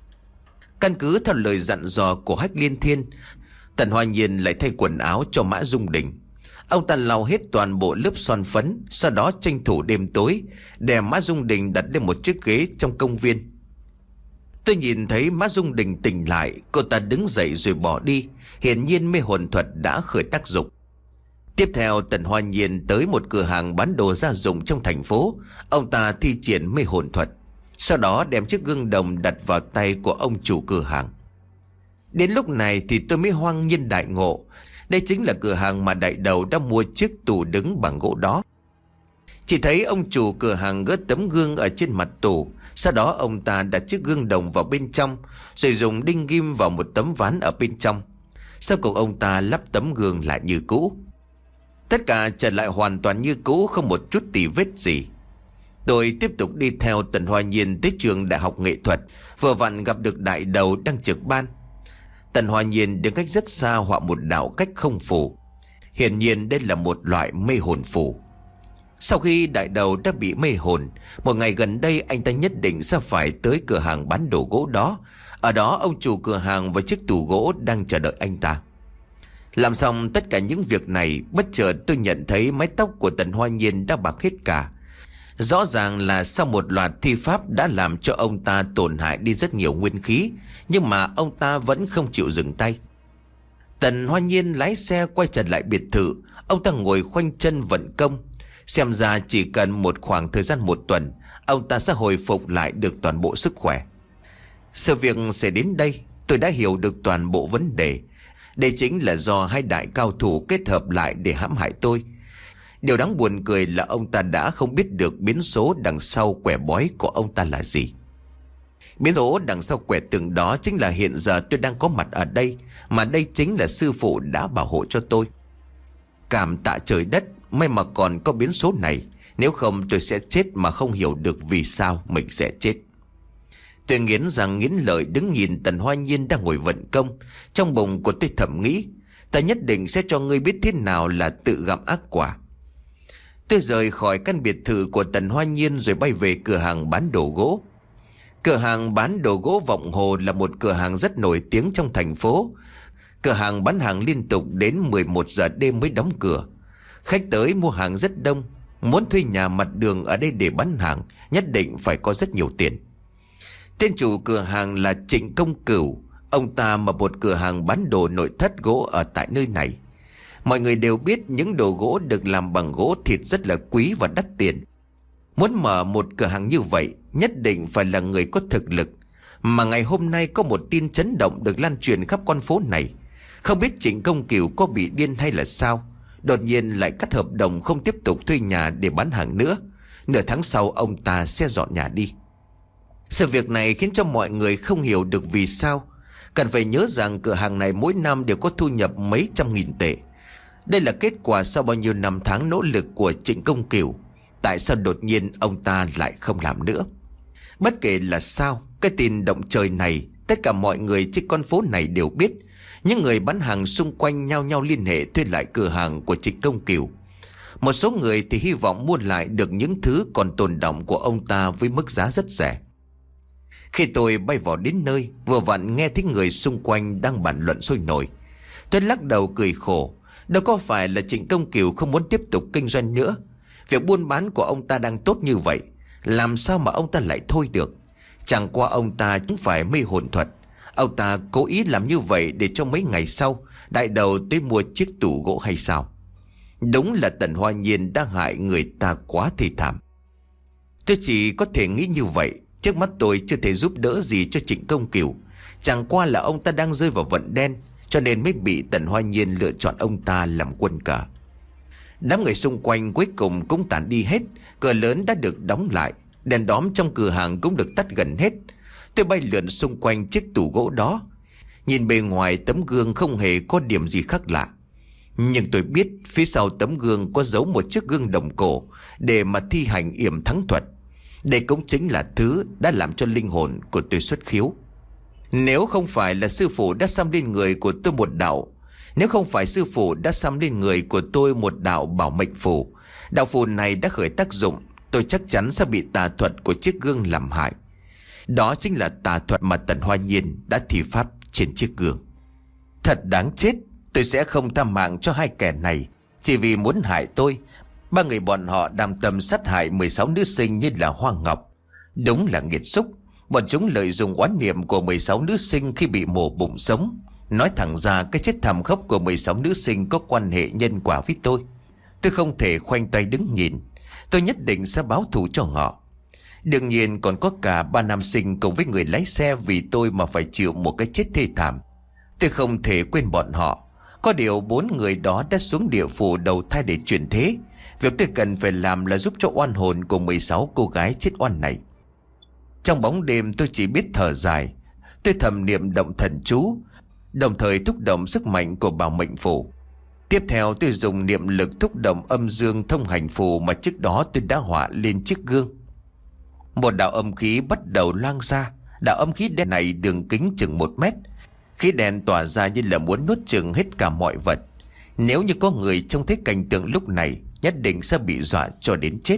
Speaker 1: Căn cứ theo lời dặn dò của Hách Liên Thiên, Tần Hoa Nhiên lại thay quần áo cho Mã Dung Đình. Ông ta lau hết toàn bộ lớp son phấn, sau đó tranh thủ đêm tối đem Mã Dung Đình đặt lên một chiếc ghế trong công viên. Tôi nhìn thấy Mã Dung Đình tỉnh lại, cô ta đứng dậy rồi bỏ đi. Hiển nhiên mê hồn thuật đã khởi tác dụng. Tiếp theo Tần Hoa Nhiên tới một cửa hàng bán đồ gia dụng trong thành phố. Ông ta thi triển mê hồn thuật, sau đó đem chiếc gương đồng đặt vào tay của ông chủ cửa hàng. Đến lúc này thì tôi mới hoang nhiên đại ngộ. Đây chính là cửa hàng mà đại đầu đã mua chiếc tủ đứng bằng gỗ đó. Chỉ thấy ông chủ cửa hàng gỡ tấm gương ở trên mặt tủ. Sau đó ông ta đặt chiếc gương đồng vào bên trong, rồi dùng đinh ghim vào một tấm ván ở bên trong. Sau cùng ông ta lắp tấm gương lại như cũ. Tất cả trở lại hoàn toàn như cũ, không một chút tì vết gì. Tôi tiếp tục đi theo Tần Hoa Nhiên tới trường đại học nghệ thuật. Vừa vặn gặp được đại đầu đang trực ban. Tần Hoa Nhiên đứng cách rất xa họa một đạo cách không phù. Hiển nhiên đây là một loại mê hồn phù. Sau khi đại đầu đã bị mê hồn, một ngày gần đây anh ta nhất định sẽ phải tới cửa hàng bán đồ gỗ đó. Ở đó ông chủ cửa hàng và chiếc tủ gỗ đang chờ đợi anh ta. Làm xong tất cả những việc này, bất chợt tôi nhận thấy mái tóc của Tần Hoa Nhiên đã bạc hết cả. Rõ ràng là sau một loạt thi pháp đã làm cho ông ta tổn hại đi rất nhiều nguyên khí, nhưng mà ông ta vẫn không chịu dừng tay. Tần Hoa Nhiên lái xe quay trở lại biệt thự. Ông ta ngồi khoanh chân vận công. Xem ra chỉ cần một khoảng thời gian một tuần, ông ta sẽ hồi phục lại được toàn bộ sức khỏe. Sự việc sẽ đến đây, tôi đã hiểu được toàn bộ vấn đề. Đây chính là do hai đại cao thủ kết hợp lại để hãm hại tôi. Điều đáng buồn cười là ông ta đã không biết được biến số đằng sau quẻ bói của ông ta là gì. Biến số đằng sau quẻ tượng đó chính là hiện giờ tôi đang có mặt ở đây, mà đây chính là sư phụ đã bảo hộ cho tôi. Cảm tạ trời đất, may mà còn có biến số này. Nếu không tôi sẽ chết mà không hiểu được vì sao mình sẽ chết. Tôi nghiến răng nghiến lợi đứng nhìn Tần Hoa Nhiên đang ngồi vận công. Trong bụng của tôi thầm nghĩ, ta nhất định sẽ cho ngươi biết thế nào là tự gặm ác quả. Tôi rời khỏi căn biệt thự của Tần Hoa Nhiên rồi bay về cửa hàng bán đồ gỗ. Cửa hàng bán đồ gỗ Vọng Hồ là một cửa hàng rất nổi tiếng trong thành phố. Cửa hàng bán hàng liên tục đến mười một giờ đêm mới đóng cửa. Khách tới mua hàng rất đông. Muốn thuê nhà mặt đường ở đây để bán hàng, nhất định phải có rất nhiều tiền. Tên chủ cửa hàng là Trịnh Công Cửu. Ông ta mở một cửa hàng bán đồ nội thất gỗ ở tại nơi này. Mọi người đều biết những đồ gỗ được làm bằng gỗ thịt rất là quý và đắt tiền. Muốn mở một cửa hàng như vậy, nhất định phải là người có thực lực. Mà ngày hôm nay có một tin chấn động được lan truyền khắp con phố này. Không biết Trịnh Công Cửu có bị điên hay là sao, đột nhiên lại cắt hợp đồng không tiếp tục thuê nhà để bán hàng nữa. Nửa tháng sau ông ta sẽ dọn nhà đi. Sự việc này khiến cho mọi người không hiểu được vì sao. Cần phải nhớ rằng cửa hàng này mỗi năm đều có thu nhập mấy trăm nghìn tệ. Đây là kết quả sau bao nhiêu năm tháng nỗ lực của Trịnh Công Cửu. Tại sao đột nhiên ông ta lại không làm nữa? Bất kể là sao, cái tin động trời này tất cả mọi người trên con phố này đều biết. Những người bán hàng xung quanh nhau nhau liên hệ thuê lại cửa hàng của Trịnh Công Cửu. Một số người thì hy vọng mua lại được những thứ còn tồn đọng của ông ta với mức giá rất rẻ. Khi tôi bay vào đến nơi, vừa vặn nghe thấy người xung quanh đang bàn luận sôi nổi. Tôi lắc đầu cười khổ. Đâu có phải là Trịnh Công Cửu không muốn tiếp tục kinh doanh nữa. Việc buôn bán của ông ta đang tốt như vậy, làm sao mà ông ta lại thôi được? Chẳng qua ông ta cũng phải mê hồn thuật. Ông ta cố ý làm như vậy để cho mấy ngày sau đại đầu tới mua chiếc tủ gỗ hay sao? Đúng là Tần Hoa Nhiên đang hại người ta quá thê thảm. Tôi chỉ có thể nghĩ như vậy. Trước mắt tôi chưa thể giúp đỡ gì cho Trịnh Công Cửu. Chẳng qua là ông ta đang rơi vào vận đen, cho nên mới bị Tần Hoa Nhiên lựa chọn ông ta làm quân cờ. Đám người xung quanh cuối cùng cũng tản đi hết. Cửa lớn đã được đóng lại. Đèn đóm trong cửa hàng cũng được tắt gần hết. Tôi bay lượn xung quanh chiếc tủ gỗ đó. Nhìn bề ngoài tấm gương không hề có điểm gì khác lạ. Nhưng tôi biết phía sau tấm gương có giấu một chiếc gương đồng cổ để mà thi hành yểm thắng thuật. Đây cũng chính là thứ đã làm cho linh hồn của tôi xuất khiếu. Nếu không phải là sư phụ đã xăm lên người của tôi một đạo Nếu không phải sư phụ đã xăm lên người của tôi một đạo bảo mệnh phù, đạo phù này đã khởi tác dụng, tôi chắc chắn sẽ bị tà thuật của chiếc gương làm hại. Đó chính là tà thuật mà Tần Hoa Nhiên đã thi pháp trên chiếc gương. Thật đáng chết. Tôi sẽ không tha mạng cho hai kẻ này chỉ vì muốn hại tôi. Ba người bọn họ đam tâm sát hại mười sáu nữ sinh như là Hoa Ngọc. Đúng là nghiệt xúc. Bọn chúng lợi dụng oán niệm của mười sáu nữ sinh khi bị mổ bụng sống. Nói thẳng ra cái chết thảm khốc của mười sáu nữ sinh có quan hệ nhân quả với tôi. Tôi không thể khoanh tay đứng nhìn. Tôi nhất định sẽ báo thù cho họ. Đương nhiên còn có cả ba nam sinh cùng với người lái xe vì tôi mà phải chịu một cái chết thê thảm. Tôi không thể quên bọn họ. Có điều bốn người đó đã xuống địa phủ đầu thai để chuyển thế. Việc tôi cần phải làm là giúp cho oan hồn của mười sáu cô gái chết oan này. Trong bóng đêm tôi chỉ biết thở dài. Tôi thầm niệm động thần chú, đồng thời thúc động sức mạnh của bảo mệnh phù. Tiếp theo tôi dùng niệm lực thúc động âm dương thông hành phù mà trước đó tôi đã họa lên chiếc gương. Một đạo âm khí bắt đầu loang ra. Đạo âm khí đen này đường kính chừng một mét. Khí đen tỏa ra như là muốn nuốt chửng hết cả mọi vật. Nếu như có người trông thấy cảnh tượng lúc này, nhất định sẽ bị dọa cho đến chết.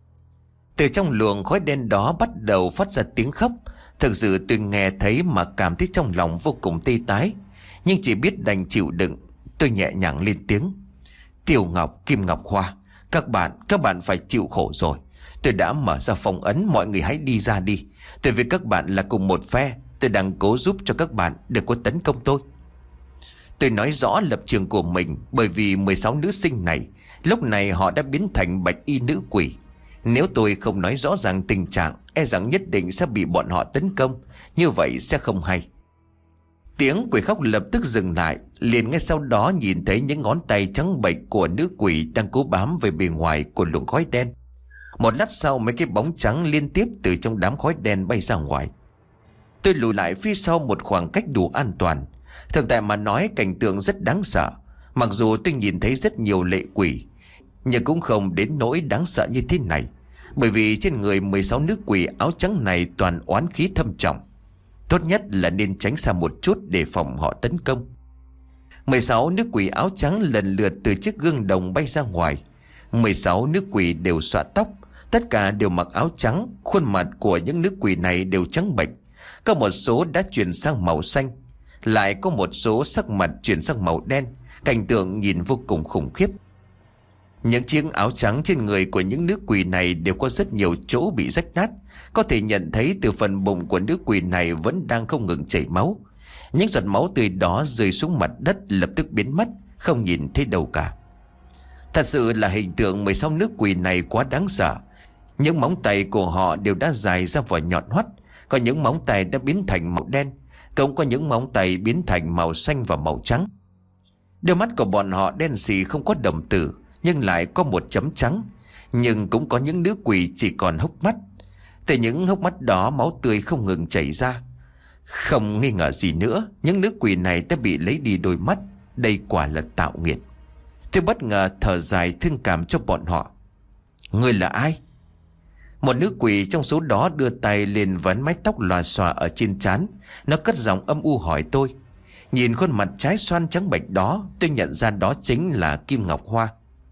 Speaker 1: Từ trong luồng khói đen đó bắt đầu phát ra tiếng khóc. Thực sự tôi nghe thấy mà cảm thấy trong lòng vô cùng tê tái, nhưng chỉ biết đành chịu đựng. Tôi nhẹ nhàng lên tiếng: Tiểu Ngọc, Kim Ngọc Hoa, các bạn, các bạn phải chịu khổ rồi. Tôi đã mở ra phong ấn, mọi người hãy đi ra đi. Tôi với các bạn là cùng một phe. Tôi đang cố giúp cho các bạn đừng có tấn công tôi. Tôi nói rõ lập trường của mình, bởi vì mười sáu nữ sinh này lúc này họ đã biến thành bạch y nữ quỷ. Nếu tôi không nói rõ ràng tình trạng, e rằng nhất định sẽ bị bọn họ tấn công. Như vậy sẽ không hay. Tiếng quỷ khóc lập tức dừng lại. Liền ngay sau đó nhìn thấy những ngón tay trắng bệch của nữ quỷ đang cố bám về bề ngoài của luồng khói đen. Một lát sau, mấy cái bóng trắng liên tiếp từ trong đám khói đen bay ra ngoài. Tôi lùi lại phía sau một khoảng cách đủ an toàn. Thực tại mà nói, cảnh tượng rất đáng sợ. Mặc dù tôi nhìn thấy rất nhiều lệ quỷ, nhưng cũng không đến nỗi đáng sợ như thế này. Bởi vì trên người mười sáu nữ quỷ áo trắng này toàn oán khí thâm trọng. Tốt nhất là nên tránh xa một chút để phòng họ tấn công. mười sáu nữ quỷ áo trắng lần lượt từ chiếc gương đồng bay ra ngoài. mười sáu nữ quỷ đều xõa tóc. Tất cả đều mặc áo trắng. Khuôn mặt của những nữ quỷ này đều trắng bệch. Có một số đã chuyển sang màu xanh, lại có một số sắc mặt chuyển sang màu đen. Cảnh tượng nhìn vô cùng khủng khiếp. Những chiếc áo trắng trên người của những nữ quỷ này đều có rất nhiều chỗ bị rách nát. Có thể nhận thấy từ phần bụng của nữ quỷ này vẫn đang không ngừng chảy máu. Những giọt máu tươi đó rơi xuống mặt đất lập tức biến mất, không nhìn thấy đâu cả. Thật sự là hình tượng mười sáu nữ quỷ này quá đáng sợ. Những móng tay của họ đều đã dài ra vỏ nhọn hoắt. Có những móng tay đã biến thành màu đen, cũng có những móng tay biến thành màu xanh và màu trắng. Đôi mắt của bọn họ đen xì không có đồng tử, nhưng lại có một chấm trắng. Nhưng cũng có những nữ quỷ chỉ còn hốc mắt. Từ những hốc mắt đó máu tươi không ngừng chảy ra. Không nghi ngờ gì nữa, những nữ quỷ này đã bị lấy đi đôi mắt. Đây quả là tạo nghiệt. Tôi bất ngờ thở dài thương cảm cho bọn họ. Ngươi là ai? Một nữ quỷ trong số đó đưa tay lên vấn mái tóc lòa xòa ở trên trán. Nó cất giọng âm u hỏi tôi. Nhìn khuôn mặt trái xoan trắng bệch đó, tôi nhận ra đó chính là Kim Ngọc Hoa.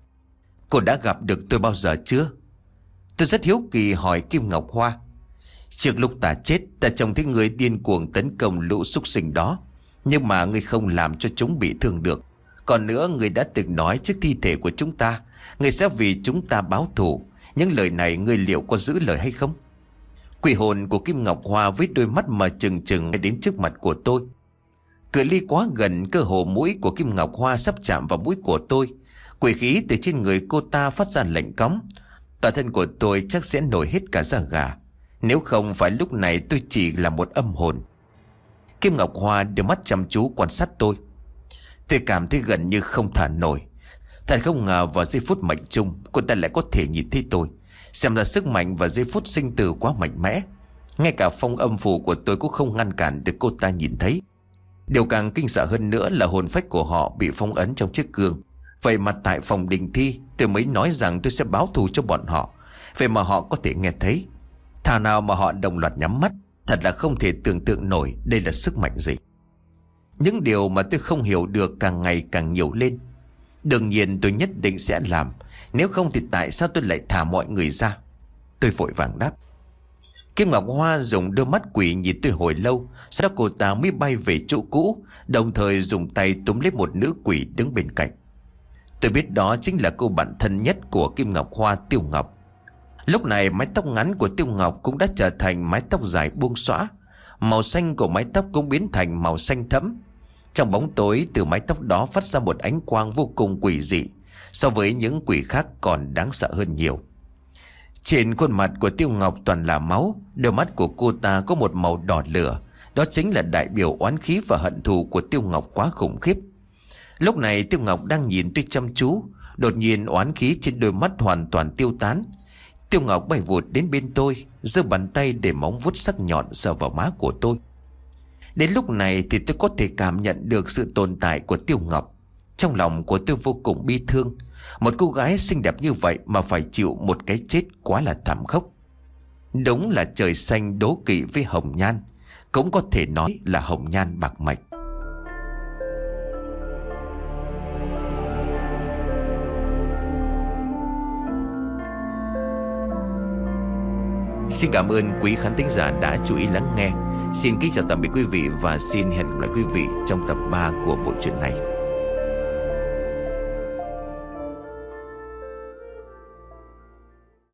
Speaker 1: Cô đã gặp được tôi bao giờ chưa? Tôi rất hiếu kỳ hỏi Kim Ngọc Hoa. Trước lúc ta chết, ta trông thấy người điên cuồng tấn công lũ súc sinh đó, nhưng mà người không làm cho chúng bị thương được. Còn nữa, người đã từng nói trước thi thể của chúng ta, người sẽ vì chúng ta báo thù. Những lời này người liệu có giữ lời hay không? Quỷ hồn của Kim Ngọc Hoa với đôi mắt mà trừng trừng đến trước mặt của tôi. Cự ly quá gần, cơ hồ mũi của Kim Ngọc Hoa sắp chạm vào mũi của tôi. Quỷ khí từ trên người cô ta phát ra lạnh cóng. Toàn thân của tôi chắc sẽ nổi hết cả da gà. Nếu không phải lúc này tôi chỉ là một âm hồn. Kim Ngọc Hoa đưa mắt chăm chú quan sát tôi. Tôi cảm thấy gần như không thở nổi. Thật không ngờ vào giây phút mệnh chung, cô ta lại có thể nhìn thấy tôi. Xem ra sức mạnh và giây phút sinh tử quá mạnh mẽ. Ngay cả phong âm phù của tôi cũng không ngăn cản được cô ta nhìn thấy. Điều càng kinh sợ hơn nữa là hồn phách của họ bị phong ấn trong chiếc gương. Vậy mà tại phòng đình thi, tôi mới nói rằng tôi sẽ báo thù cho bọn họ. Vậy mà họ có thể nghe thấy. Thảo nào mà họ đồng loạt nhắm mắt. Thật là không thể tưởng tượng nổi đây là sức mạnh gì. Những điều mà tôi không hiểu được càng ngày càng nhiều lên. Đương nhiên tôi nhất định sẽ làm. Nếu không thì tại sao tôi lại thả mọi người ra? Tôi vội vàng đáp. Kim Ngọc Hoa dùng đôi mắt quỷ nhìn tôi hồi lâu. Sau đó cô ta mới bay về chỗ cũ, đồng thời dùng tay túm lấy một nữ quỷ đứng bên cạnh. Tôi biết đó chính là cô bạn thân nhất của Kim Ngọc Hoa, Tiêu Ngọc. Lúc này mái tóc ngắn của Tiêu Ngọc cũng đã trở thành mái tóc dài buông xõa. Màu xanh của mái tóc cũng biến thành màu xanh thẫm. Trong bóng tối, từ mái tóc đó phát ra một ánh quang vô cùng quỷ dị, so với những quỷ khác còn đáng sợ hơn nhiều. Trên khuôn mặt của Tiêu Ngọc toàn là máu. Đôi mắt của cô ta có một màu đỏ lửa. Đó chính là đại biểu oán khí và hận thù của Tiêu Ngọc quá khủng khiếp. Lúc này Tiêu Ngọc đang nhìn tôi chăm chú. Đột nhiên oán khí trên đôi mắt hoàn toàn tiêu tán. Tiêu Ngọc bay vụt đến bên tôi, giơ bàn tay để móng vuốt sắc nhọn sờ vào má của tôi. Đến lúc này thì tôi có thể cảm nhận được sự tồn tại của Tiêu Ngọc. Trong lòng của tôi vô cùng bi thương. Một cô gái xinh đẹp như vậy mà phải chịu một cái chết quá là thảm khốc. Đúng là trời xanh đố kỵ với hồng nhan, cũng có thể nói là hồng nhan bạc mệnh. Xin cảm ơn quý khán thính giả đã chú ý lắng nghe. Xin kính chào tạm biệt quý vị và xin hẹn gặp lại quý vị trong tập ba của bộ truyện này.